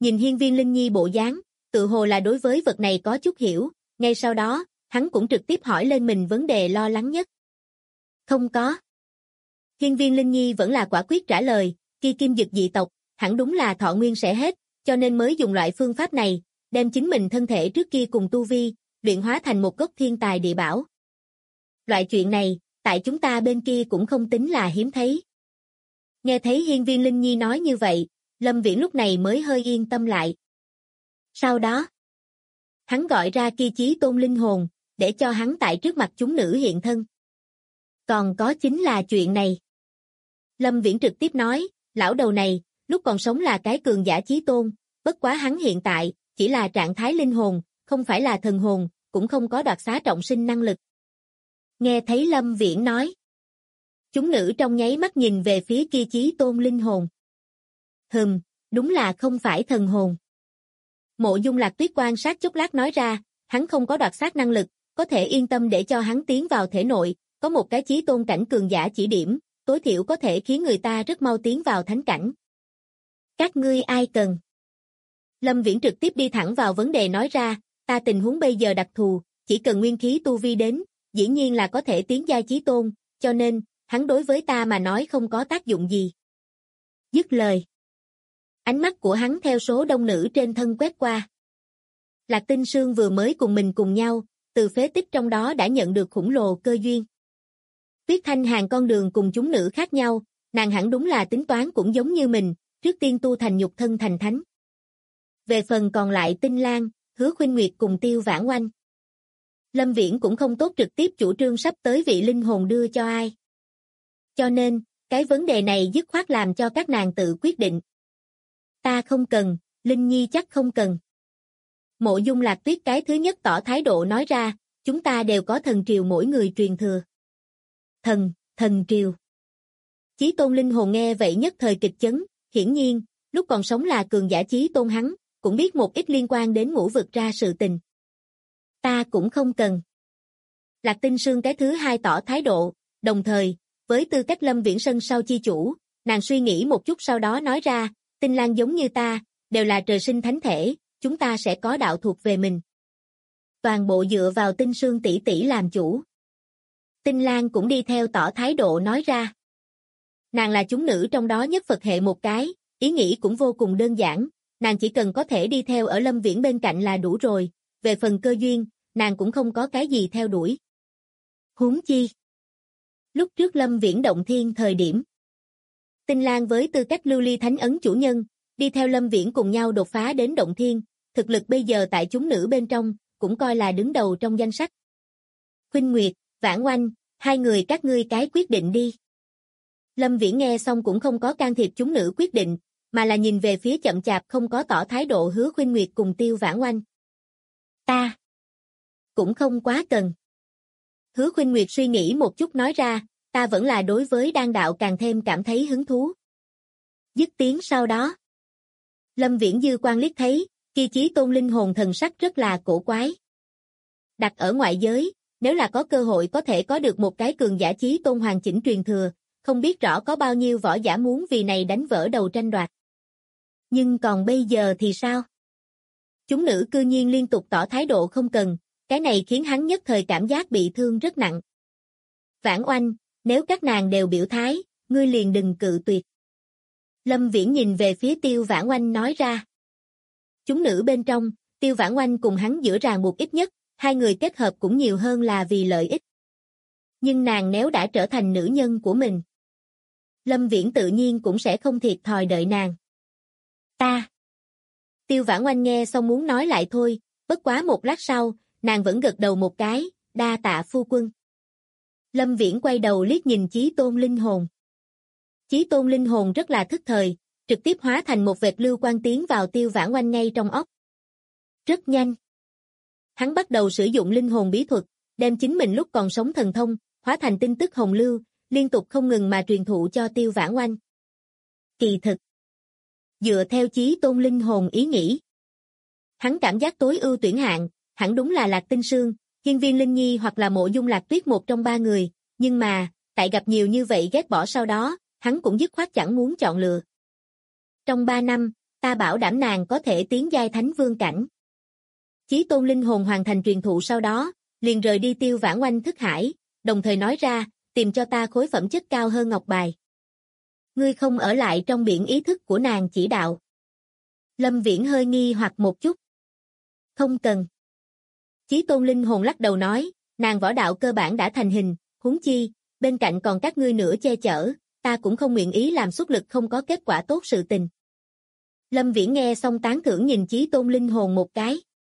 Nhìn Hiên Viên Linh Nhi bộ dáng, tự hồ là đối với vật này có chút hiểu, ngay sau đó, hắn cũng trực tiếp hỏi lên mình vấn đề lo lắng nhất. Không có. Hiên Viên Linh Nhi vẫn là quả quyết trả lời, kia kim dực dị tộc, hẳn đúng là thọ nguyên sẽ hết, cho nên mới dùng loại phương pháp này, đem chính mình thân thể trước kia cùng tu vi, luyện hóa thành một gốc thiên tài địa bảo. Loại chuyện này, tại chúng ta bên kia cũng không tính là hiếm thấy. Nghe thấy Hiên Viên Linh Nhi nói như vậy, Lâm Viễn lúc này mới hơi yên tâm lại. Sau đó, hắn gọi ra kia chí tôn linh hồn, để cho hắn tại trước mặt chúng nữ hiện thân. Còn có chính là chuyện này. Lâm Viễn trực tiếp nói, lão đầu này, lúc còn sống là cái cường giả chí tôn, bất quá hắn hiện tại, chỉ là trạng thái linh hồn, không phải là thần hồn, cũng không có đoạt xá trọng sinh năng lực. Nghe thấy Lâm Viễn nói. Chúng nữ trong nháy mắt nhìn về phía kia chí tôn linh hồn. Đúng là không phải thần hồn. Mộ Dung Lạc Tuyết quan sát chốc lát nói ra, hắn không có đoạt xác năng lực, có thể yên tâm để cho hắn tiến vào thể nội, có một cái chí tôn cảnh cường giả chỉ điểm, tối thiểu có thể khiến người ta rất mau tiến vào thánh cảnh. Các ngươi ai cần? Lâm Viễn trực tiếp đi thẳng vào vấn đề nói ra, ta tình huống bây giờ đặc thù, chỉ cần nguyên khí tu vi đến, dĩ nhiên là có thể tiến giai chí tôn, cho nên, hắn đối với ta mà nói không có tác dụng gì. Dứt lời. Ánh mắt của hắn theo số đông nữ trên thân quét qua. Lạc Tinh Sương vừa mới cùng mình cùng nhau, từ phế tích trong đó đã nhận được khủng lồ cơ duyên. Tuyết Thanh Hàn con đường cùng chúng nữ khác nhau, nàng hẳn đúng là tính toán cũng giống như mình, trước tiên tu thành nhục thân thành thánh. Về phần còn lại Tinh Lan, Hứa Khuynh Nguyệt cùng Tiêu Vãn Oanh. Lâm Viễn cũng không tốt trực tiếp chủ trương sắp tới vị linh hồn đưa cho ai. Cho nên, cái vấn đề này dứt khoát làm cho các nàng tự quyết định. Ta không cần, Linh Nhi chắc không cần. Mộ Dung Lạc Tuyết cái thứ nhất tỏ thái độ nói ra, chúng ta đều có thần triều mỗi người truyền thừa. Thần triều. Chí tôn linh hồn nghe vậy nhất thời kịch chấn, hiển nhiên, lúc còn sống là cường giả chí tôn hắn, cũng biết một ít liên quan đến ngũ vực ra sự tình. Ta cũng không cần. Lạc Tinh Sương cái thứ hai tỏ thái độ, đồng thời, với tư cách Lâm Viễn sân sau chi chủ, nàng suy nghĩ một chút sau đó nói ra, Tinh Lan giống như ta, đều là trời sinh thánh thể, chúng ta sẽ có đạo thuộc về mình. Toàn bộ dựa vào Tinh Sương tỷ tỷ làm chủ. Tinh Lan cũng đi theo tỏ thái độ nói ra. Nàng là chúng nữ trong đó nhất Phật hệ một cái, ý nghĩ cũng vô cùng đơn giản, nàng chỉ cần có thể đi theo ở Lâm Viễn bên cạnh là đủ rồi, về phần cơ duyên, nàng cũng không có cái gì theo đuổi. Huống chi. Lúc trước Lâm Viễn động thiên thời điểm, Tinh Lan với tư cách lưu ly thánh ấn chủ nhân, đi theo Lâm Viễn cùng nhau đột phá đến động thiên, thực lực bây giờ tại chúng nữ bên trong, cũng coi là đứng đầu trong danh sách. Khuynh Nguyệt, Vãn Oanh, hai người các ngươi cái quyết định đi. Lâm Viễn nghe xong cũng không có can thiệp chúng nữ quyết định, mà là nhìn về phía chậm chạp không có tỏ thái độ Hứa Khuynh Nguyệt cùng Tiêu Vãn Oanh. Ta cũng không quá cần. Hứa Khuynh Nguyệt suy nghĩ một chút nói ra, ta vẫn là đối với đan đạo càng thêm cảm thấy hứng thú. Dứt tiếng sau đó. Lâm Viễn dư quan liếc thấy, kia chí tôn linh hồn thần sắc rất là cổ quái. Đặt ở ngoại giới, nếu là có cơ hội có thể có được một cái cường giả chí tôn hoàn chỉnh truyền thừa, không biết rõ có bao nhiêu võ giả muốn vì này đánh vỡ đầu tranh đoạt. Nhưng còn bây giờ thì sao? Chúng nữ cư nhiên liên tục tỏ thái độ không cần, cái này khiến hắn nhất thời cảm giác bị thương rất nặng. Vãn Oanh, nếu các nàng đều biểu thái, ngươi liền đừng cự tuyệt. Lâm Viễn nhìn về phía Tiêu Vãn Oanh nói ra. Chúng nữ bên trong, Tiêu Vãn Oanh cùng hắn giữa ràng buộc ít nhất, hai người kết hợp cũng nhiều hơn là vì lợi ích. Nhưng nàng nếu đã trở thành nữ nhân của mình, Lâm Viễn tự nhiên cũng sẽ không thiệt thòi đợi nàng. Ta. Tiêu Vãn Oanh nghe xong muốn nói lại thôi, bất quá một lát sau, nàng vẫn gật đầu một cái, đa tạ phu quân. Lâm Viễn quay đầu liếc nhìn Chí Tôn linh hồn. Chí Tôn linh hồn rất là thức thời, trực tiếp hóa thành một vệt lưu quang tiến vào Tiêu Vãn Oanh ngay trong óc. Rất nhanh. Hắn bắt đầu sử dụng linh hồn bí thuật, đem chính mình lúc còn sống thần thông, hóa thành tin tức hồng lưu, liên tục không ngừng mà truyền thụ cho Tiêu Vãn Oanh. Kỳ thực, dựa theo Chí Tôn linh hồn ý nghĩ, hắn cảm giác tối ưu tuyển hạng, hẳn đúng là Lạc Tinh Sương, Hiên Viên Linh Nhi hoặc là Mộ Dung Lạc Tuyết một trong ba người, nhưng mà, tại gặp nhiều như vậy ghét bỏ sau đó, hắn cũng dứt khoát chẳng muốn chọn lựa. Trong 3 năm, ta bảo đảm nàng có thể tiến giai thánh vương cảnh. Chí tôn linh hồn hoàn thành truyền thụ sau đó, liền rời đi Tiêu Vãn Oanh thức hải, đồng thời nói ra, tìm cho ta khối phẩm chất cao hơn ngọc bài. Ngươi không ở lại trong biển ý thức của nàng chỉ đạo. Lâm Viễn hơi nghi hoặc một chút. Không cần. Chí tôn linh hồn lắc đầu nói, nàng võ đạo cơ bản đã thành hình, huống chi, bên cạnh còn các ngươi nữa che chở, ta cũng không nguyện ý làm xuất lực không có kết quả tốt sự tình. Lâm Viễn nghe xong tán thưởng nhìn Chí tôn linh hồn một cái.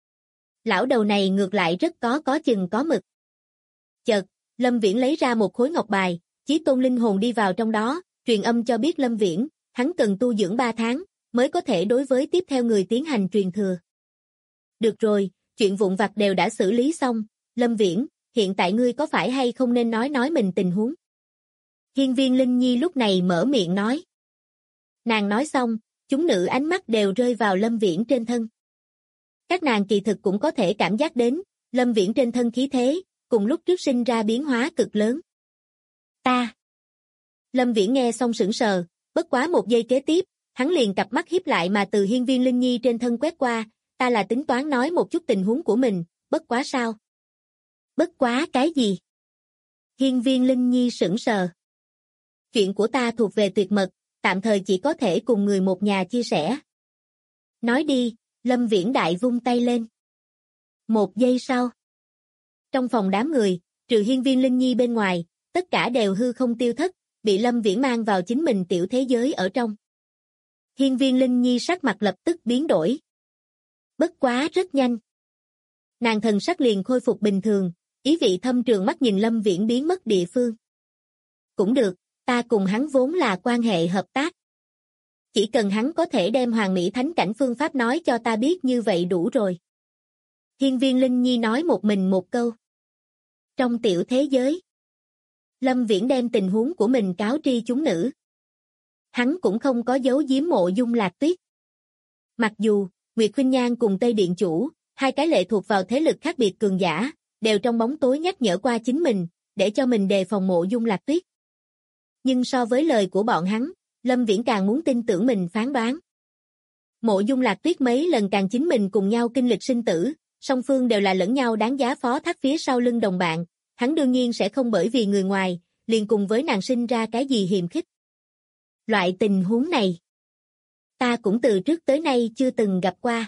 Lão đầu này ngược lại rất có chừng có mực. Chợt, Lâm Viễn lấy ra một khối ngọc bài, Chí tôn linh hồn đi vào trong đó, truyền âm cho biết Lâm Viễn, hắn cần tu dưỡng 3 tháng, mới có thể đối với tiếp theo người tiến hành truyền thừa. Được rồi, chuyện vụn vặt đều đã xử lý xong, Lâm Viễn, hiện tại ngươi có phải hay không nên nói mình tình huống? Hiên Viên Linh Nhi lúc này mở miệng nói. Nàng nói xong, chúng nữ ánh mắt đều rơi vào Lâm Viễn trên thân. Các nàng kỳ thực cũng có thể cảm giác đến, Lâm Viễn trên thân khí thế, cùng lúc trước sinh ra biến hóa cực lớn. Ta. Lâm Viễn nghe xong sững sờ, bất quá một giây kế tiếp, hắn liền cặp mắt híp lại mà từ Hiên Viên Linh Nhi trên thân quét qua, ta là tính toán nói một chút tình huống của mình, bất quá sao? Bất quá cái gì? Hiên Viên Linh Nhi sững sờ. Chuyện của ta thuộc về tuyệt mật, tạm thời chỉ có thể cùng người một nhà chia sẻ. Nói đi, Lâm Viễn đại vung tay lên. Một giây sau. Trong phòng đám người, trừ Hiên Viên Linh Nhi bên ngoài, tất cả đều hư không tiêu thất, bị Lâm Viễn mang vào chính mình tiểu thế giới ở trong. Hiên Viên Linh Nhi sắc mặt lập tức biến đổi. Bất quá rất nhanh. Nàng thần sắc liền khôi phục bình thường, ý vị thâm trường mắt nhìn Lâm Viễn biến mất địa phương. Cũng được, ta cùng hắn vốn là quan hệ hợp tác. Chỉ cần hắn có thể đem Hoàng Mỹ Thánh Cảnh phương pháp nói cho ta biết như vậy đủ rồi. Hiên Viên Linh Nhi nói một mình một câu. Trong tiểu thế giới, Lâm Viễn đem tình huống của mình cáo tri chúng nữ. Hắn cũng không có giấu giếm Mộ Dung Lạc Tuyết. Mặc dù, Nguyệt Khuynh Nhan cùng Tây Điện Chủ, hai cái lệ thuộc vào thế lực khác biệt cường giả, đều trong bóng tối nhắc nhở qua chính mình, để cho mình đề phòng Mộ Dung Lạc Tuyết. Nhưng so với lời của bọn hắn, Lâm Viễn càng muốn tin tưởng mình phán đoán. Mộ Dung Lạc Tuyết mấy lần càng chính mình cùng nhau kinh lịch sinh tử, song phương đều là lẫn nhau đáng giá phó thác phía sau lưng đồng bạn, hắn đương nhiên sẽ không bởi vì người ngoài, liền cùng với nàng sinh ra cái gì hiềm khích. Loại tình huống này, ta cũng từ trước tới nay chưa từng gặp qua.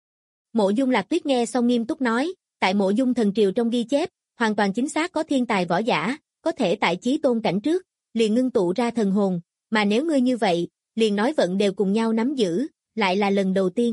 Mộ Dung Lạc Tuyết nghe xong nghiêm túc nói, tại Mộ Dung thần triều trong ghi chép, hoàn toàn chính xác có thiên tài võ giả, có thể tại chí tôn cảnh trước, liền ngưng tụ ra thần hồn, mà nếu ngươi như vậy, liền nói vận đều cùng nhau nắm giữ, lại là lần đầu tiên.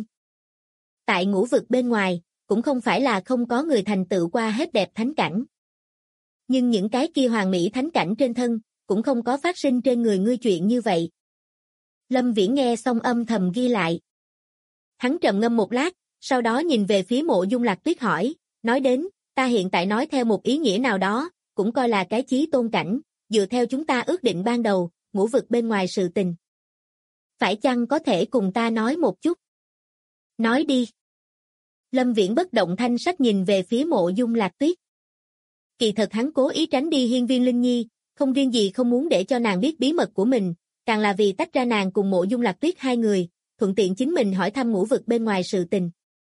Tại ngũ vực bên ngoài, cũng không phải là không có người thành tựu qua hết đẹp thánh cảnh. Nhưng những cái kia Hoàng Mỹ Thánh Cảnh trên thân, cũng không có phát sinh trên người ngươi chuyện như vậy. Lâm Viễn nghe xong âm thầm ghi lại. Hắn trầm ngâm một lát, sau đó nhìn về phía Mộ Dung Lạc Tuyết hỏi, nói đến, ta hiện tại nói theo một ý nghĩa nào đó, cũng coi là cái chí tôn cảnh, dựa theo chúng ta ước định ban đầu, ngũ vực bên ngoài sự tình. Phải chăng có thể cùng ta nói một chút? Nói đi. Lâm Viễn bất động thanh sắc nhìn về phía Mộ Dung Lạc Tuyết. Kỳ thật hắn cố ý tránh đi Hiên Viên Linh Nhi, không riêng gì không muốn để cho nàng biết bí mật của mình, càng là vì tách ra nàng cùng Mộ Dung Lạc Tuyết hai người, thuận tiện chính mình hỏi thăm ngũ vực bên ngoài sự tình.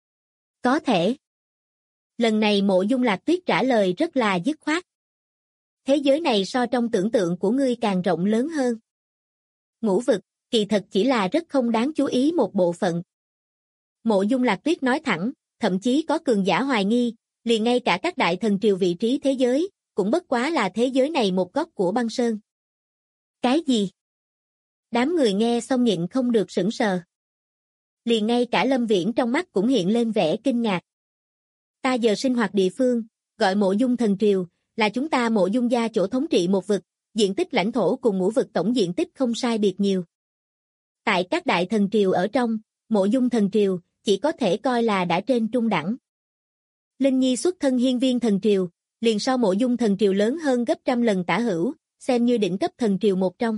Có thể. Lần này Mộ Dung Lạc Tuyết trả lời rất là dứt khoát. Thế giới này so trong tưởng tượng của ngươi càng rộng lớn hơn. Ngũ vực, kỳ thật chỉ là rất không đáng chú ý một bộ phận. Mộ Dung Lạc Tuyết nói thẳng, thậm chí có cường giả hoài nghi, liền ngay cả các đại thần triều vị trí thế giới, cũng bất quá là thế giới này một góc của băng sơn. Cái gì? Đám người nghe xong nhịn không được sững sờ. Liền ngay cả Lâm Viễn trong mắt cũng hiện lên vẻ kinh ngạc. Ta giờ sinh hoạt địa phương, gọi Mộ Dung thần triều, là chúng ta Mộ Dung gia chỗ thống trị một vực, diện tích lãnh thổ cùng ngũ vực tổng diện tích không sai biệt nhiều. Tại các đại thần triều ở trong, Mộ Dung thần triều chỉ có thể coi là đã trên trung đẳng. Linh Nhi xuất thân Hiên Viên thần triều, liền sau Mộ Dung thần triều lớn hơn gấp trăm lần tả hữu, xem như đỉnh cấp thần triều một trong.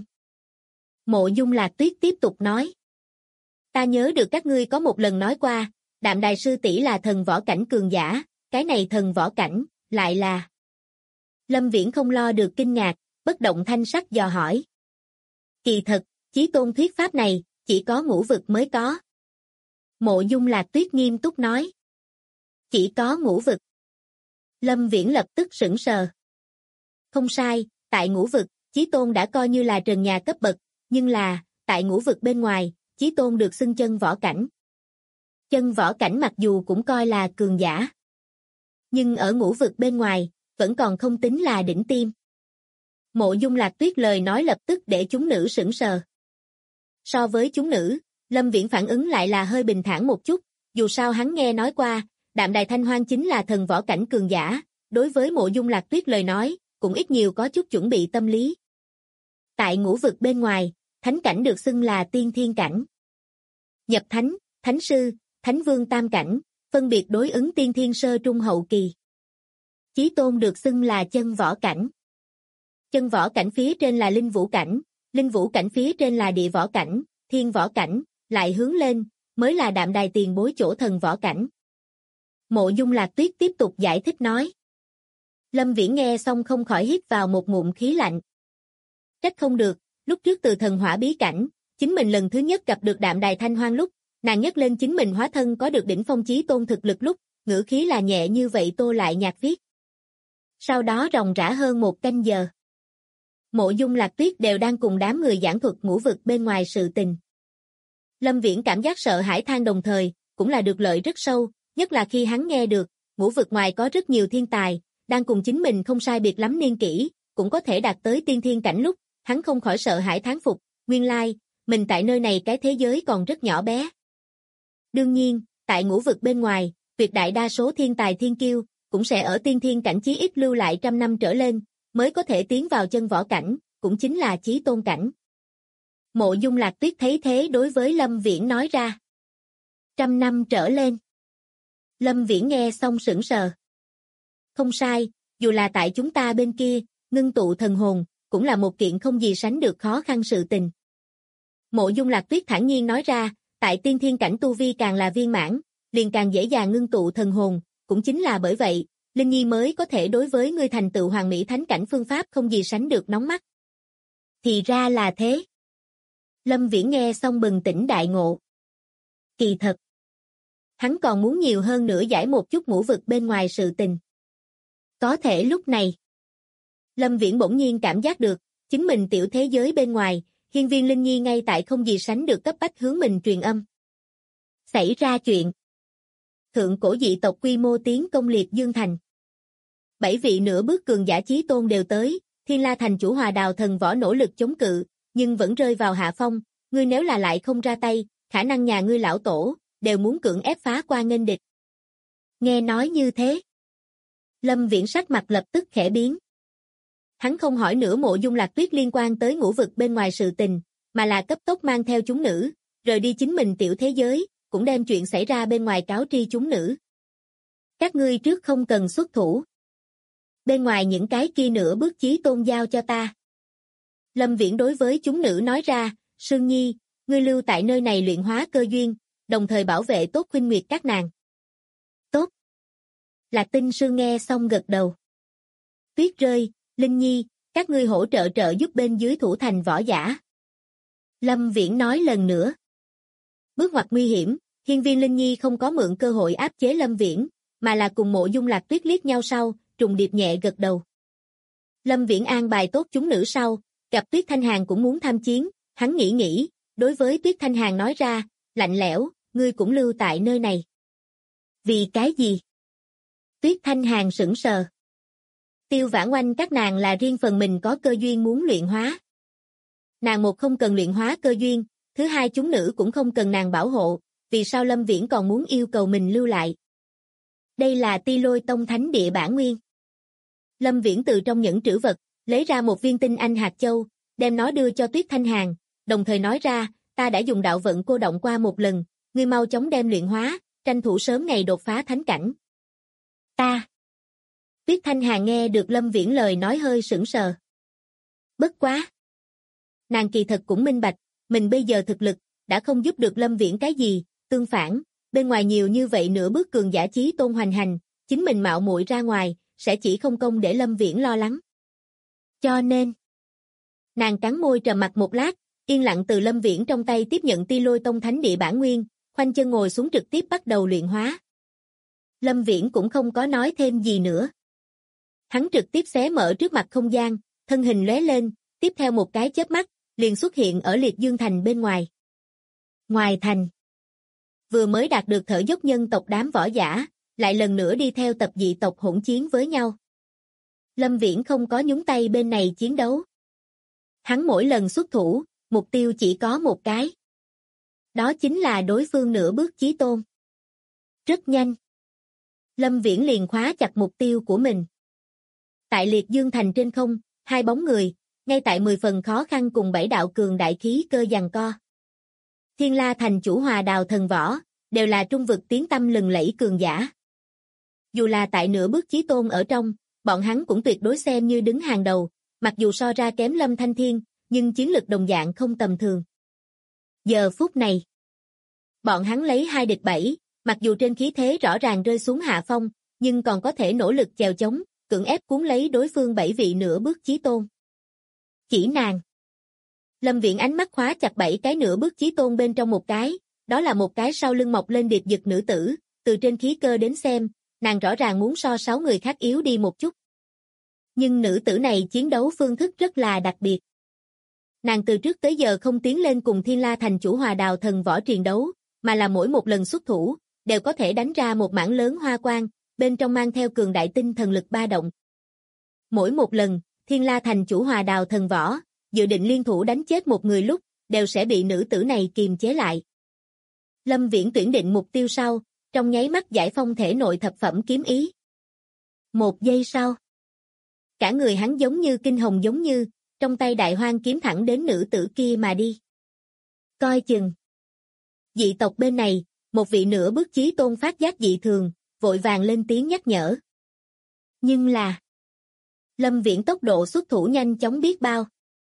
Mộ Dung Lạc Tuyết tiếp tục nói. Ta nhớ được các ngươi có một lần nói qua, Đạm Đài sư tỷ là thần võ cảnh cường giả, cái này thần võ cảnh, lại là... Lâm Viễn không lo được kinh ngạc, bất động thanh sắc dò hỏi. Kỳ thật, chí tôn thuyết pháp này, chỉ có ngũ vực mới có. Mộ Dung Lạc Tuyết nghiêm túc nói. Chỉ có ngũ vực. Lâm Viễn lập tức sững sờ. Không sai, tại ngũ vực, Chí Tôn đã coi như là trần nhà cấp bậc, nhưng là, tại ngũ vực bên ngoài, Chí Tôn được xưng chân võ cảnh. Chân võ cảnh mặc dù cũng coi là cường giả. Nhưng ở ngũ vực bên ngoài, vẫn còn không tính là đỉnh tiêm. Mộ Dung Lạc Tuyết lời nói lập tức để chúng nữ sững sờ. So với chúng nữ, Lâm Viễn phản ứng lại là hơi bình thản một chút, dù sao hắn nghe nói qua, Đạm Đài Thanh Hoang chính là thần võ cảnh cường giả, đối với Mộ Dung Lạc Tuyết lời nói, cũng ít nhiều có chút chuẩn bị tâm lý. Tại ngũ vực bên ngoài, thánh cảnh được xưng là tiên thiên cảnh. Nhập thánh, thánh sư, thánh vương tam cảnh, phân biệt đối ứng tiên thiên sơ trung hậu kỳ. Chí Tôn được xưng là chân võ cảnh. Chân võ cảnh phía trên là linh vũ cảnh phía trên là địa võ cảnh, thiên võ cảnh, lại hướng lên, mới là Đạm Đài tiền bối chỗ thần võ cảnh. Mộ Dung Lạc Tuyết tiếp tục giải thích nói. Lâm Viễn nghe xong không khỏi hít vào một ngụm khí lạnh. Trách không được, lúc trước từ thần hỏa bí cảnh, chính mình lần thứ nhất gặp được Đạm Đài Thanh Hoang lúc, nàng nhắc lên chính mình hóa thân có được đỉnh phong chí tôn thực lực lúc, ngữ khí là nhẹ như vậy tô lại nhạt viết. Sau đó ròng rã hơn 1 canh giờ. Mộ Dung Lạc Tuyết đều đang cùng đám người giảng thuật ngũ vực bên ngoài sự tình. Lâm Viễn cảm giác sợ hãi than đồng thời, cũng là được lợi rất sâu, nhất là khi hắn nghe được, ngũ vực ngoài có rất nhiều thiên tài, đang cùng chính mình không sai biệt lắm niên kỷ, cũng có thể đạt tới tiên thiên cảnh lúc, hắn không khỏi sợ hãi thán phục, nguyên lai, mình tại nơi này cái thế giới còn rất nhỏ bé. Đương nhiên, tại ngũ vực bên ngoài, tuyệt đại đa số thiên tài thiên kiêu, cũng sẽ ở tiên thiên cảnh chí ít lưu lại 100 năm trở lên, mới có thể tiến vào chân võ cảnh, cũng chính là chí tôn cảnh. Mộ Dung Lạc Tuyết thấy thế đối với Lâm Viễn nói ra. 100 năm trở lên. Lâm Viễn nghe xong sững sờ. Không sai, dù là tại chúng ta bên kia, ngưng tụ thần hồn, cũng là một kiện không gì sánh được khó khăn sự tình. Mộ Dung Lạc Tuyết thản nhiên nói ra, tại tiên thiên cảnh tu vi càng là viên mãn, liền càng dễ dàng ngưng tụ thần hồn, cũng chính là bởi vậy, Linh Nhi mới có thể đối với ngươi thành tựu hoàng mỹ thánh cảnh phương pháp không gì sánh được nóng mắt. Thì ra là thế. Lâm Viễn nghe xong bừng tỉnh đại ngộ. Kỳ thật, hắn còn muốn nhiều hơn nữa giải một chút ngũ vực bên ngoài sự tình. Có thể lúc này, Lâm Viễn bỗng nhiên cảm giác được, chính mình tiểu thế giới bên ngoài, hiên viên Linh Nhi ngay tại không gì sánh được cấp bách hướng mình truyền âm. Xảy ra chuyện. Thượng cổ dị tộc quy mô tiến công liệt Dương Thành. 7 vị nửa bước cường giả chí tôn đều tới, Thiên La thành chủ Hòa Đào thần võ nỗ lực chống cự, nhưng vẫn rơi vào hạ phong, ngươi nếu là lại không ra tay, khả năng nhà ngươi lão tổ, đều muốn cưỡng ép phá qua nghênh địch. Nghe nói như thế, Lâm Viễn sắc mặt lập tức khẽ biến. Hắn không hỏi nữa Mộ Dung Lạc Tuyết liên quan tới ngũ vực bên ngoài sự tình, mà là cấp tốc mang theo chúng nữ, rời đi chính mình tiểu thế giới, cũng đem chuyện xảy ra bên ngoài cáo tri chúng nữ. Các ngươi trước không cần xuất thủ. Bên ngoài những cái kia nửa bước chí tôn giao cho ta. Lâm Viễn đối với chúng nữ nói ra, Sương Nhi, ngươi lưu tại nơi này luyện hóa cơ duyên, đồng thời bảo vệ tốt Khuynh Nguyệt các nàng. Tốt. Lạc Tinh Sương nghe xong gật đầu. Tuyết Rơi, Linh Nhi, các ngươi hỗ trợ trợ giúp bên dưới thủ thành võ giả. Lâm Viễn nói lần nữa. Bước ngoặt nguy hiểm, hiên viên Linh Nhi không có mượn cơ hội áp chế Lâm Viễn, mà là cùng Mộ Dung Lạc Tuyết liếc nhau sau, trùng điệp nhẹ gật đầu. Lâm Viễn an bài tốt chúng nữ sau, gặp Tuyết Thanh Hàn cũng muốn tham chiến, hắn nghĩ, đối với Tuyết Thanh Hàn nói ra, lạnh lẽo, ngươi cũng lưu tại nơi này. Vì cái gì? Tuyết Thanh Hàn sững sờ. Tiêu Vãn Oanh các nàng là riêng phần mình có cơ duyên muốn luyện hóa. Nàng một không cần luyện hóa cơ duyên, thứ hai chúng nữ cũng không cần nàng bảo hộ, vì sao Lâm Viễn còn muốn yêu cầu mình lưu lại? Đây là Ti Lôi Tông Thánh Địa bản nguyên. Lâm Viễn từ trong nhẫn trữ vật, lấy ra một viên tinh anh hạt châu, đem nó đưa cho Tuyết Thanh Hàn, đồng thời nói ra, ta đã dùng đạo vận cô động qua một lần, ngươi mau chóng đem luyện hóa, tranh thủ sớm ngày đột phá thánh cảnh. Ta. Tuyết Thanh Hàn nghe được Lâm Viễn lời nói hơi sững sờ. Bất quá. Nàng kỳ thật cũng minh bạch, mình bây giờ thực lực, đã không giúp được Lâm Viễn cái gì, tương phản, bên ngoài nhiều như vậy nửa bước cường giả chí tôn hoành hành, chính mình mạo muội ra ngoài, sẽ chỉ không công để Lâm Viễn lo lắng. Cho nên, nàng cắn môi trầm mặc một lát, yên lặng từ Lâm Viễn trong tay tiếp nhận Ti Lôi Tông Thánh Địa bản nguyên, khoanh chân ngồi xuống trực tiếp bắt đầu luyện hóa. Lâm Viễn cũng không có nói thêm gì nữa. Hắn trực tiếp xé mở trước mặt không gian, thân hình lóe lên, tiếp theo một cái chớp mắt, liền xuất hiện ở Liệt Dương Thành bên ngoài. Ngoài thành, vừa mới đạt được thở dốc nhân tộc đám võ giả, lại lần nữa đi theo tập dị tộc hỗn chiến với nhau. Lâm Viễn không có nhúng tay bên này chiến đấu. Hắn mỗi lần xuất thủ, mục tiêu chỉ có một cái. Đó chính là đối phương nửa bước chí tôn. Rất nhanh. Lâm Viễn liền khóa chặt mục tiêu của mình. Tại Liệt Dương Thành trên không, hai bóng người, ngay tại 10 phần khó khăn cùng 7 đạo cường đại khí cơ giằng co. Thiên La Thành chủ Hòa Đào Thần Võ, đều là trung vực tiếng tăm lừng lẫy cường giả. Dù là tại nửa bước chí tôn ở trong, bọn hắn cũng tuyệt đối xem như đứng hàng đầu, mặc dù so ra kém Lâm Thanh Thiên, nhưng chiến lực đồng dạng không tầm thường. Giờ phút này, bọn hắn lấy 2 địch 7, mặc dù trên khí thế rõ ràng rơi xuống hạ phong, nhưng còn có thể nỗ lực chèo chống, cưỡng ép cuốn lấy đối phương 7 vị nửa bước chí tôn. Chỉ nàng. Lâm Viễn ánh mắt khóa chặt 7 cái nửa bước chí tôn bên trong một cái, đó là một cái sau lưng mọc lên điệp dực nữ tử, từ trên khí cơ đến xem, nàng rõ ràng muốn so 6 người khác yếu đi một chút. Nhưng nữ tử này chiến đấu phương thức rất là đặc biệt. Nàng từ trước tới giờ không tiến lên cùng Thiên La Thành chủ Hòa Đào Thần Võ triền đấu, mà là mỗi một lần xuất thủ, đều có thể đánh ra một mảng lớn hoa quang, bên trong mang theo cường đại tinh thần lực ba động. Mỗi một lần, Thiên La Thành chủ Hòa Đào Thần Võ, dự định liên thủ đánh chết một người lúc, đều sẽ bị nữ tử này kiềm chế lại. Lâm Viễn tuyển định mục tiêu sau, trong nháy mắt giải phong thể nội thập phẩm kiếm ý. Một giây sau, cả người hắn giống như kinh hồng giống như, trong tay đại hoang kiếm thẳng đến nữ tử kia mà đi. Coi chừng. Dị tộc bên này, một vị nửa bước chí tôn phát giác dị thường, vội vàng lên tiếng nhắc nhở. Nhưng là, Lâm Viễn tốc độ xuất thủ nhanh chóng biết bao.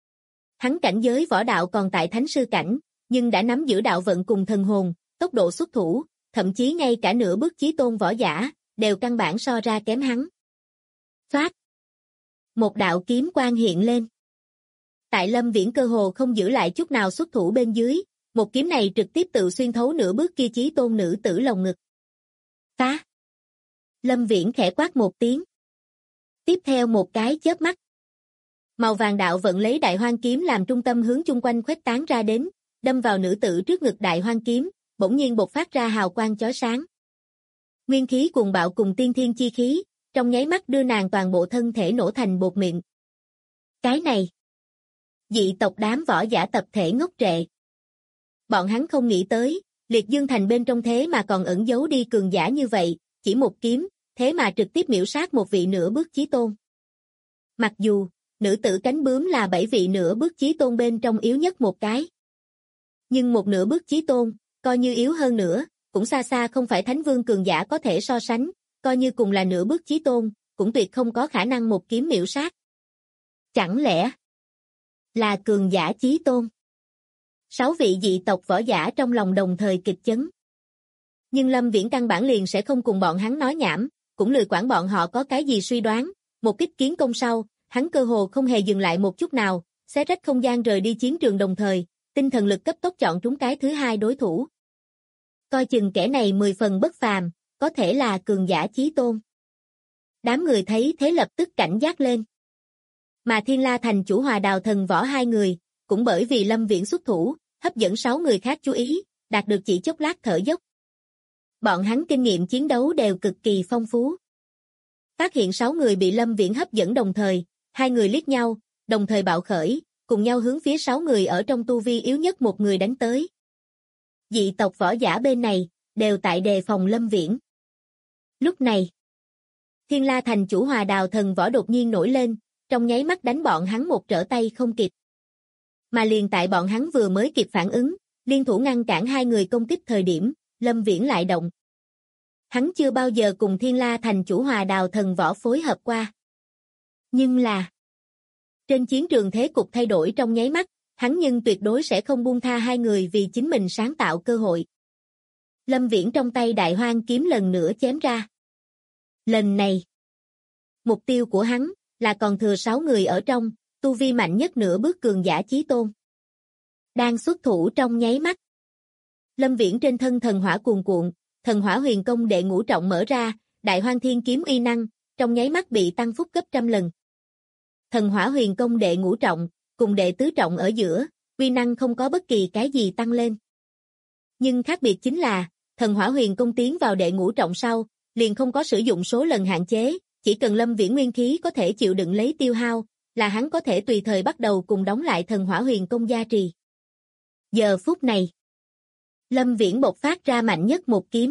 Hắn cảnh giới võ đạo còn tại thánh sư cảnh, nhưng đã nắm giữ đạo vận cùng thần hồn, tốc độ xuất thủ, thậm chí ngay cả nửa bước chí tôn võ giả, đều căn bản so ra kém hắn. Phát. Một đạo kiếm quang hiện lên. Tại Lâm Viễn cơ hồ không giữ lại chút nào xuất thủ bên dưới, một kiếm này trực tiếp tự xuyên thấu nửa bước kia chí tôn nữ tử lồng ngực. Phá. Lâm Viễn khẽ quát một tiếng. Tiếp theo một cái chớp mắt. Màu vàng đạo vận lấy đại hoang kiếm làm trung tâm hướng chung quanh khuếch tán ra đến, đâm vào nữ tử trước ngực đại hoang kiếm, bỗng nhiên bộc phát ra hào quang chói sáng. Nguyên khí cuồng bạo cùng tiên thiên chi khí, trong nháy mắt đưa nàng toàn bộ thân thể nổ thành bột mịn. Cái này, dị tộc đám võ giả tập thể ngốc trệ. Bọn hắn không nghĩ tới, Liệt Dương Thành bên trong thế mà còn ẩn giấu đi cường giả như vậy, chỉ một kiếm, thế mà trực tiếp miểu sát một vị nửa bước chí tôn. Mặc dù, nữ tử cánh bướm là 7 vị nửa bước chí tôn bên trong yếu nhất một cái. Nhưng một nửa bước chí tôn, coi như yếu hơn nữa, cũng xa xa không phải thánh vương cường giả có thể so sánh, coi như cùng là nửa bước chí tôn, cũng tuyệt không có khả năng một kiếm miểu sát. Chẳng lẽ là cường giả chí tôn? 6 vị dị tộc võ giả trong lòng đồng thời kịch chấn. Nhưng Lâm Viễn căn bản liền sẽ không cùng bọn hắn nói nhảm, cũng lười quản bọn họ có cái gì suy đoán, một kích kiến công sau, hắn cơ hồ không hề dừng lại một chút nào, xé rách không gian rời đi chiến trường đồng thời, tinh thần lực cấp tốc chọn trúng cái thứ hai đối thủ. Coi chừng kẻ này 10 phần bất phàm, có thể là cường giả chí tôn. Đám người thấy thế lập tức cảnh giác lên. Mà Thiên La Thành chủ Hòa Đào Thần Võ hai người, cũng bởi vì Lâm Viễn xuất thủ, hấp dẫn 6 người khác chú ý, đạt được chỉ chốc lát thở dốc. Bọn hắn kinh nghiệm chiến đấu đều cực kỳ phong phú. Phát hiện 6 người bị Lâm Viễn hấp dẫn đồng thời, hai người liếc nhau, đồng thời bạo khởi, cùng nhau hướng phía 6 người ở trong tu vi yếu nhất một người đánh tới. Dị tộc võ giả bên này, đều tại đề phòng Lâm Viễn. Lúc này, Thiên La Thành chủ Hòa Đào Thần Võ đột nhiên nổi lên, trong nháy mắt đánh bọn hắn một trở tay không kịp. Mà liền tại bọn hắn vừa mới kịp phản ứng, liên thủ ngăn cản hai người công kích thời điểm, Lâm Viễn lại động. Hắn chưa bao giờ cùng Thiên La Thành chủ Hòa Đào Thần Võ phối hợp qua. Nhưng là, trên chiến trường thế cục thay đổi trong nháy mắt, hắn nhưng tuyệt đối sẽ không buông tha hai người vì chính mình sáng tạo cơ hội. Lâm Viễn trong tay đại hoang kiếm lần nữa chém ra. Lần này, mục tiêu của hắn là còn thừa 6 người ở trong, tu vi mạnh nhất nửa bước cường giả chí tôn. Đang xuất thủ trong nháy mắt. Lâm Viễn trên thân thần hỏa cuồn cuộn, thần hỏa huyền công đệ ngũ trọng mở ra, đại hoang thiên kiếm uy năng, trong nháy mắt bị tăng phúc gấp trăm lần. Thần hỏa huyền công đệ ngũ trọng, cùng đệ tứ trọng ở giữa, uy năng không có bất kỳ cái gì tăng lên. Nhưng khác biệt chính là, thần hỏa huyền công tiến vào đệ ngũ trọng sau, liền không có sử dụng số lần hạn chế, chỉ cần Lâm Viễn nguyên khí có thể chịu đựng lấy tiêu hao, là hắn có thể tùy thời bắt đầu cùng đóng lại thần hỏa huyền công gia trì. Giờ phút này, Lâm Viễn bộc phát ra mạnh nhất một kiếm.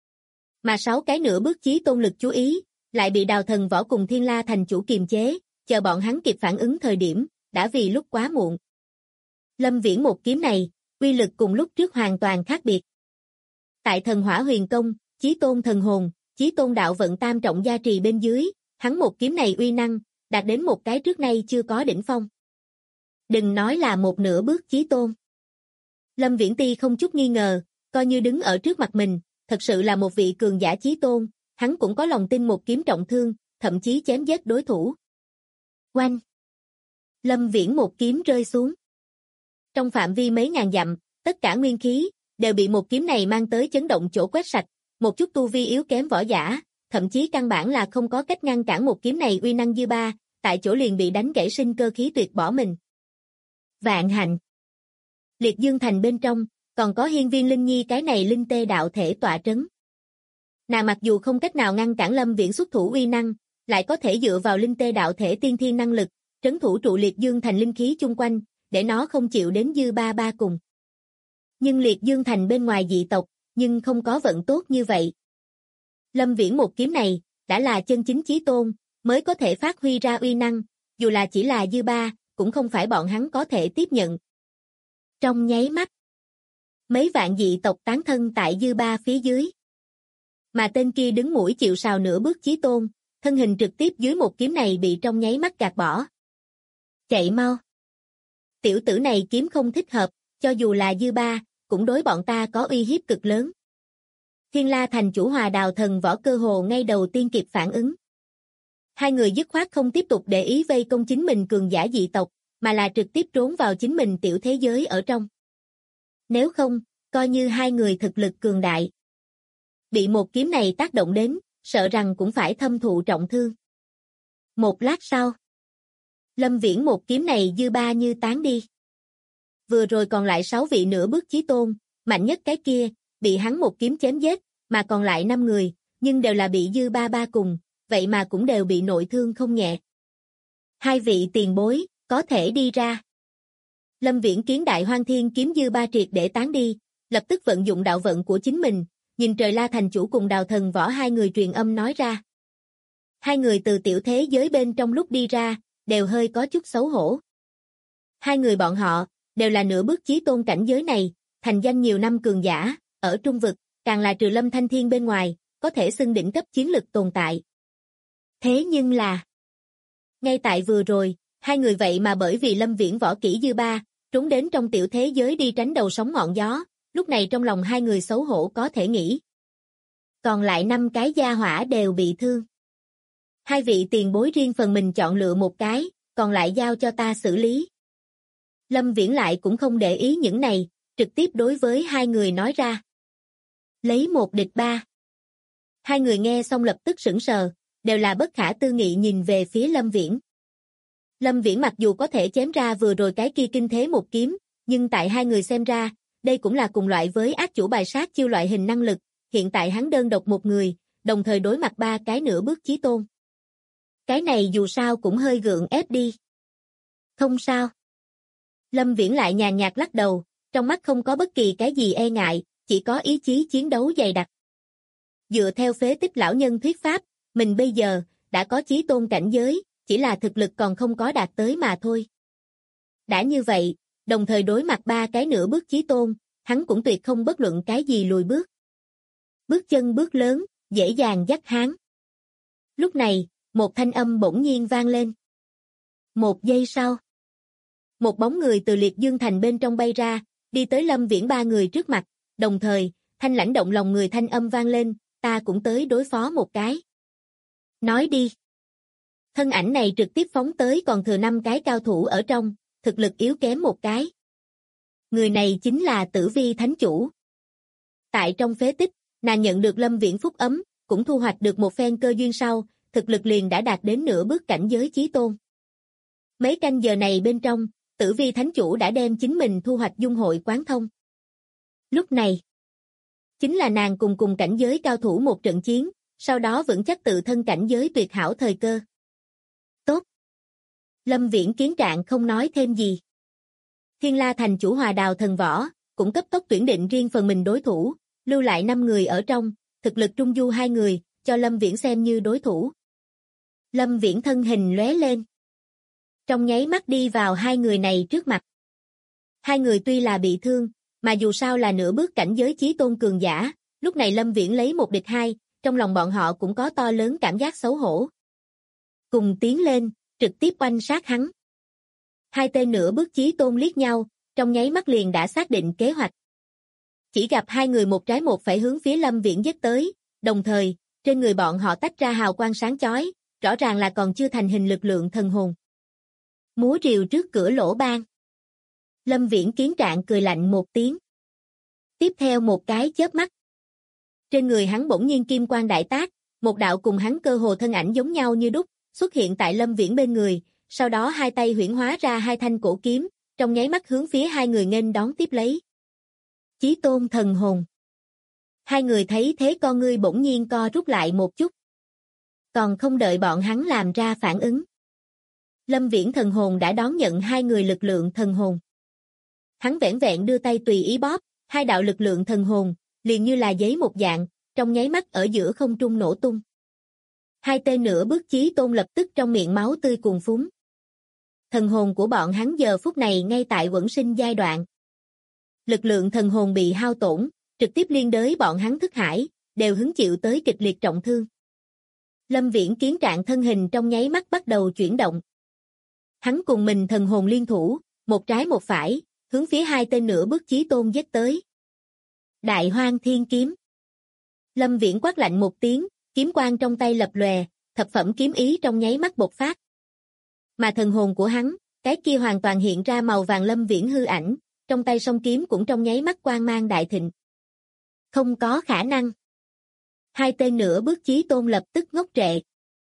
Mà 6 cái nửa bước chí tôn lực chú ý, lại bị Đào Thần Võ cùng Thiên La thành chủ kiềm chế, chờ bọn hắn kịp phản ứng thời điểm, đã vì lúc quá muộn. Lâm Viễn một kiếm này, uy lực cùng lúc trước hoàn toàn khác biệt. Tại thần hỏa huyền công, chí tôn thần hồn, chí tôn đạo vận tam trọng gia trì bên dưới, hắn một kiếm này uy năng, đạt đến một cái trước nay chưa có đỉnh phong. Đừng nói là một nửa bước chí tôn. Lâm Viễn Ti không chút nghi ngờ, coi như đứng ở trước mặt mình, thật sự là một vị cường giả chí tôn, hắn cũng có lòng tin một kiếm trọng thương, thậm chí chém giết đối thủ. Oanh! Lâm Viễn một kiếm rơi xuống. Trong phạm vi mấy ngàn dặm, tất cả nguyên khí đều bị một kiếm này mang tới chấn động chỗ quét sạch, một chút tu vi yếu kém võ giả, thậm chí căn bản là không có cách ngăn cản một kiếm này uy năng dư ba, tại chỗ liền bị đánh gãy sinh cơ khí tuyệt bỏ mình. Vạn hạnh! Liệt Dương Thành bên trong, còn có Hiên Viên Linh Nhi cái này linh tê đạo thể tọa trấn. Nàng mặc dù không cách nào ngăn cản Lâm Viễn xuất thủ uy năng, lại có thể dựa vào linh tê đạo thể tiên thiên năng lực, trấn thủ trụ Liệt Dương Thành linh khí chung quanh, để nó không chịu đến dư ba ba cùng. Nhưng Liệt Dương Thành bên ngoài dị tộc, nhưng không có vận tốt như vậy. Lâm Viễn một kiếm này, đã là chân chính chí tôn, mới có thể phát huy ra uy năng, dù là chỉ là dư ba, cũng không phải bọn hắn có thể tiếp nhận. Trong nháy mắt, mấy vạn dị tộc tán thân tại dư ba phía dưới. Mà tên kia đứng mũi chịu sào nửa bước chí tôn, thân hình trực tiếp dưới một kiếm này bị trong nháy mắt gạt bỏ. Chạy mau! Tiểu tử này kiếm không thích hợp, cho dù là dư ba, cũng đối bọn ta có uy hiếp cực lớn. Thiên La thành chủ Hòa Đào Thần Võ cơ hồ ngay đầu tiên kịp phản ứng. Hai người dứt khoát không tiếp tục để ý vây công chính mình cường giả dị tộc, mà là trực tiếp trốn vào chính mình tiểu thế giới ở trong. Nếu không, coi như hai người thực lực cường đại, bị một kiếm này tác động đến, sợ rằng cũng phải thâm thụ trọng thương. Một lát sau, Lâm Viễn một kiếm này dư ba như tán đi. Vừa rồi còn lại 6 vị nửa bước chí tôn, mạnh nhất cái kia, bị hắn một kiếm chém giết, mà còn lại 5 người, nhưng đều là bị dư ba ba cùng, vậy mà cũng đều bị nội thương không nhẹ. Hai vị tiền bối, có thể đi ra. Lâm Viễn kiến đại hoang thiên kiếm dư ba triệt để tán đi, lập tức vận dụng đạo vận của chính mình, nhìn Trời La thành chủ cùng Đào Thần Võ hai người truyền âm nói ra. Hai người từ tiểu thế giới bên trong lúc đi ra, đều hơi có chút xấu hổ. Hai người bọn họ, đều là nửa bước chí tôn cảnh giới này, thành danh nhiều năm cường giả, ở trung vực, càng là trừ Lâm Thanh Thiên bên ngoài, có thể xưng đỉnh cấp chiến lực tồn tại. Thế nhưng là, ngay tại vừa rồi, hai người vậy mà bởi vì Lâm Viễn võ kỹ dư ba, trốn đến trong tiểu thế giới đi tránh đầu sóng ngọn gió, lúc này trong lòng hai người xấu hổ có thể nghĩ. Còn lại 5 cái gia hỏa đều bị thương. Hai vị tiền bối riêng phần mình chọn lựa một cái, còn lại giao cho ta xử lý. Lâm Viễn lại cũng không để ý những này, trực tiếp đối với hai người nói ra. Lấy 1 địch 3. Hai người nghe xong lập tức sững sờ, đều là bất khả tư nghị nhìn về phía Lâm Viễn. Lâm Viễn mặc dù có thể chém ra vừa rồi cái kia kinh thế một kiếm, nhưng tại hai người xem ra, đây cũng là cùng loại với ác chủ bài sát chiêu loại hình năng lực, hiện tại hắn đơn độc một người, đồng thời đối mặt 3 cái nửa bước chí tôn. Cái này dù sao cũng hơi gượng ép đi. Không sao. Lâm Viễn lại nhàn nhạt lắc đầu, trong mắt không có bất kỳ cái gì e ngại, chỉ có ý chí chiến đấu dày đặc. Dựa theo phế tích lão nhân thuyết pháp, mình bây giờ đã có chí tôn cảnh giới, chỉ là thực lực còn không có đạt tới mà thôi. Đã như vậy, đồng thời đối mặt 3 cái nửa bước chí tôn, hắn cũng tuyệt không bất luận cái gì lùi bước. Bước chân bước lớn, dễ dàng dắt hắn. Lúc này, một thanh âm bỗng nhiên vang lên. 1 giây sau, một bóng người từ Liệt Dương Thành bên trong bay ra, đi tới Lâm Viễn 3 người trước mặt, đồng thời, thanh lãnh động lòng người thanh âm vang lên, ta cũng tới đối phó một cái. Nói đi. Thân ảnh này trực tiếp phóng tới còn thừa 5 cái cao thủ ở trong, thực lực yếu kém một cái. Người này chính là Tử Vi Thánh Chủ. Tại trong phế tích, nàng nhận được Lâm Viễn phúc ấm, cũng thu hoạch được một phen cơ duyên sau, thực lực liền đã đạt đến nửa bước cảnh giới chí tôn. Mấy canh giờ này bên trong, Tử Vi Thánh Chủ đã đem chính mình thu hoạch dung hội quán thông. Lúc này, chính là nàng cùng cảnh giới cao thủ một trận chiến, sau đó vững chắc tự thân cảnh giới tuyệt hảo thời cơ. Tốt. Lâm Viễn kiến trạng không nói thêm gì. Thiên La Thành chủ Hòa Đào Thần Võ, cũng cấp tốc tuyển định riêng phần mình đối thủ, lưu lại 5 người ở trong, thực lực trung du 2 người, cho Lâm Viễn xem như đối thủ. Lâm Viễn thân hình lóe lên. Trong nháy mắt đi vào 2 người này trước mặt. 2 người tuy là bị thương, mà dù sao là nửa bước cảnh giới chí tôn cường giả, lúc này Lâm Viễn lấy 1 địch 2, trong lòng bọn họ cũng có to lớn cảm giác xấu hổ. Cùng tiến lên, trực tiếp oanh sát hắn. 2 tên nửa bước chí tôn liếc nhau, trong nháy mắt liền đã xác định kế hoạch. Chỉ gặp 2 người một trái một phải hướng phía Lâm Viễn giết tới, đồng thời, trên người bọn họ tách ra hào quang sáng chói, rõ ràng là còn chưa thành hình lực lượng thần hồn. Múa rìu trước cửa lỗ ban. Lâm Viễn kiến trạng cười lạnh một tiếng. Tiếp theo một cái chớp mắt. Trên người hắn bỗng nhiên kim quang đại tác, một đạo cùng hắn cơ hồ thân ảnh giống nhau như đúc, xuất hiện tại Lâm Viễn bên người, sau đó 2 tay huyễn hóa ra 2 thanh cổ kiếm, trong nháy mắt hướng phía 2 người nghênh đón tiếp lấy. Chí tôn thần hồn. 2 người thấy thế con ngươi bỗng nhiên co rút lại một chút. Còn không đợi bọn hắn làm ra phản ứng. Lâm Viễn thần hồn đã đón nhận 2 người lực lượng thần hồn. Hắn vẻn vẹn đưa tay tùy ý bóp, 2 đạo lực lượng thần hồn, liền như là giấy một dạng, trong nháy mắt ở giữa không trung nổ tung. 2 tên nửa bước chí tôn lập tức trong miệng máu tươi cuồn phúng. Thần hồn của bọn hắn giờ phút này ngay tại quẩn sinh giai đoạn. Lực lượng thần hồn bị hao tổn, trực tiếp liên đới bọn hắn thức hải, đều hứng chịu tới kịch liệt trọng thương. Lâm Viễn kiến trạng thân hình trong nháy mắt bắt đầu chuyển động. Hắn cùng mình thần hồn liên thủ, một trái một phải, hướng phía 2 tên nửa bước chí tôn giết tới. Đại Hoang Thiên Kiếm. Lâm Viễn quát lạnh một tiếng, kiếm quang trong tay lập lòe, thập phẩm kiếm ý trong nháy mắt bộc phát. Mà thần hồn của hắn, cái kia hoàn toàn hiện ra màu vàng Lâm Viễn hư ảnh, trong tay song kiếm cũng trong nháy mắt quang mang đại thịnh. Không có khả năng. 2 tên nửa bước chí tôn lập tức ngốc trệ.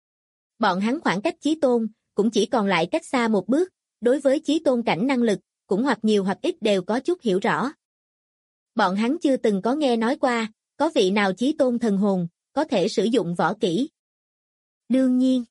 Bọn hắn khoảng cách chí tôn, cũng chỉ còn lại cách xa một bước, đối với chí tôn cảnh năng lực, cũng hoặc nhiều hoặc ít đều có chút hiểu rõ. Bọn hắn chưa từng có nghe nói qua, có vị nào chí tôn thần hồn, có thể sử dụng võ kỹ. Đương nhiên,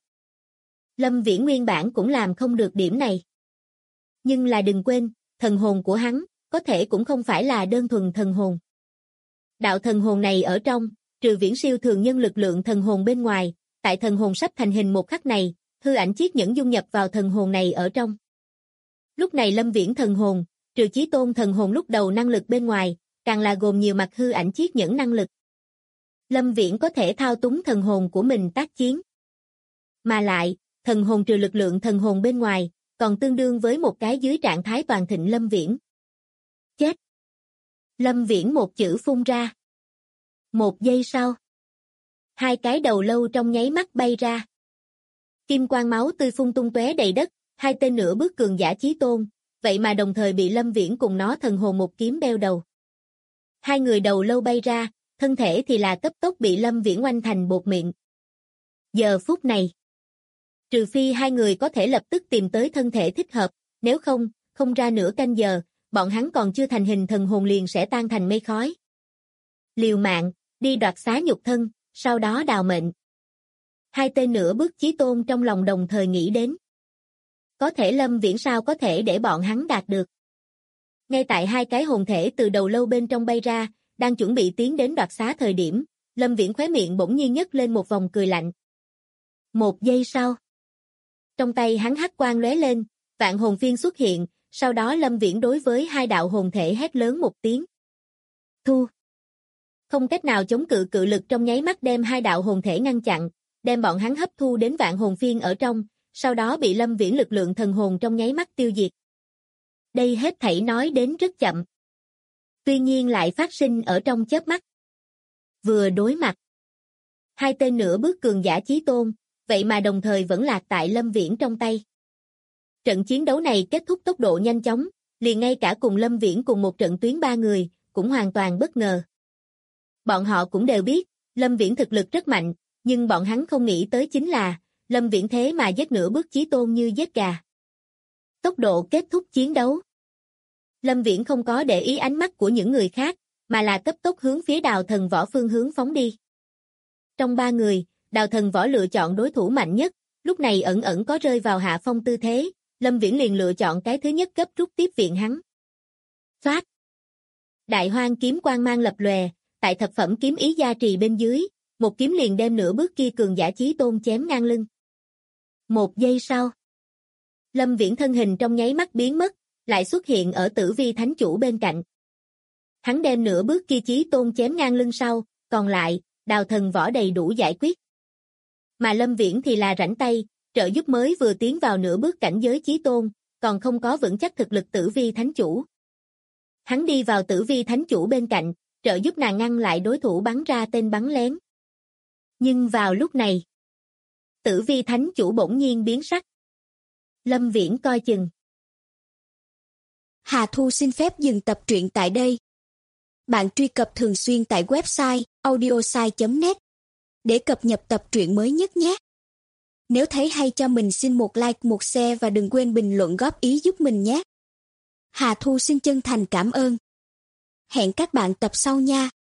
Lâm Viễn nguyên bản cũng làm không được điểm này. Nhưng là đừng quên, thần hồn của hắn, có thể cũng không phải là đơn thuần thần hồn. Đạo thần hồn này ở trong, trừ viễn siêu thường nhân lực lượng thần hồn bên ngoài, tại thần hồn sắp thành hình một khắc này, hư ảnh chiết nhẫn dung nhập vào thần hồn này ở trong. Lúc này Lâm Viễn thần hồn, trừ chí tôn thần hồn lúc đầu năng lực bên ngoài, càng là gồm nhiều mặt hư ảnh chiết nhẫn năng lực. Lâm Viễn có thể thao túng thần hồn của mình tác chiến. Mà lại, thần hồn trừ lực lượng thần hồn bên ngoài, còn tương đương với một cái dưới trạng thái toàn thịnh Lâm Viễn. Chết! Lâm Viễn một chữ phun ra. 1 giây sau, 2 cái đầu lâu trong nháy mắt bay ra. Kim quang máu tươi phun tung tóe đầy đất, 2 tên nửa bước cường giả chí tôn, vậy mà đồng thời bị Lâm Viễn cùng nó thần hồn một kiếm beo đầu. 2 người đầu lâu bay ra, thân thể thì là cấp tốc bị Lâm Viễn oanh thành bột mịn. Giờ phút này, trừ phi 2 người có thể lập tức tìm tới thân thể thích hợp, nếu không, không ra nửa canh giờ, bọn hắn còn chưa thành hình thần hồn liền sẽ tan thành mây khói. Liều mạng, đi đoạt xá nhục thân, sau đó đào mệnh. 2 tên nửa bước chí tôn trong lòng đồng thời nghĩ đến. Có thể Lâm Viễn sao có thể để bọn hắn đạt được. Ngay tại 2 cái hồn thể từ đầu lâu bên trong bay ra, đang chuẩn bị tiến đến đoạt xá thời điểm, Lâm Viễn khóe miệng bỗng nhiên nhếch lên một vòng cười lạnh. 1 giây sau, trong tay hắn hắc quang lóe lên, vạn hồn phiên xuất hiện, sau đó Lâm Viễn đối với 2 đạo hồn thể hét lớn một tiếng. Thu! Không cách nào chống cự cự lực trong nháy mắt đem 2 đạo hồn thể ngăn chặn, đem bọn hắn hấp thu đến vạn hồn phiên ở trong, sau đó bị Lâm Viễn lực lượng thần hồn trong nháy mắt tiêu diệt. Đây hết thảy nói đến rất chậm. Tuy nhiên lại phát sinh ở trong chớp mắt. Vừa đối mặt, 2 tên nửa bước cường giả chí tôn, vậy mà đồng thời vẫn lạc tại Lâm Viễn trong tay. Trận chiến đấu này kết thúc tốc độ nhanh chóng, liền ngay cả cùng Lâm Viễn cùng một trận tuyến 3 người, cũng hoàn toàn bất ngờ. Bọn họ cũng đều biết, Lâm Viễn thực lực rất mạnh, nhưng bọn hắn không nghĩ tới chính là, Lâm Viễn thế mà giết nửa bước chí tôn như giết gà. Tốc độ kết thúc chiến đấu. Lâm Viễn không có để ý ánh mắt của những người khác, mà là cấp tốc hướng phía Đào Thần Võ phương hướng phóng đi. Trong 3 người, Đào Thần Võ lựa chọn đối thủ mạnh nhất, lúc này ẩn ẩn có rơi vào hạ phong tư thế, Lâm Viễn liền lựa chọn cái thứ nhất gấp rút tiếp viện hắn. Phát. Đại hoang kiếm quang mang lập lòe, tại thập phẩm kiếm ý gia trì bên dưới, một kiếm liền đem nửa bước kia cường giả chí tôn chém ngang lưng. 1 giây sau, Lâm Viễn thân hình trong nháy mắt biến mất, lại xuất hiện ở Tử Vi Thánh Chủ bên cạnh. Hắn đem nửa bước kia chí tôn chém ngang lưng sau, còn lại, Đào Thần Võ đầy đủ giải quyết. Mà Lâm Viễn thì là rảnh tay, trợ giúp mới vừa tiến vào nửa bước cảnh giới chí tôn, còn không có vững chắc thực lực Tử Vi Thánh Chủ. Hắn đi vào Tử Vi Thánh Chủ bên cạnh, trợ giúp nàng ngăn lại đối thủ bắn ra tên bắn lén. Nhưng vào lúc này, Tử Vi Thánh Chủ bỗng nhiên biến sắc. Lâm Viễn coi chừng. Hà Thu xin phép dừng tập truyện tại đây. Bạn truy cập thường xuyên tại website audiosai.net để cập nhật tập truyện mới nhất nhé. Nếu thấy hay cho mình xin một like, một share và đừng quên bình luận góp ý giúp mình nhé. Hà Thu xin chân thành cảm ơn. Hẹn các bạn tập sau nha.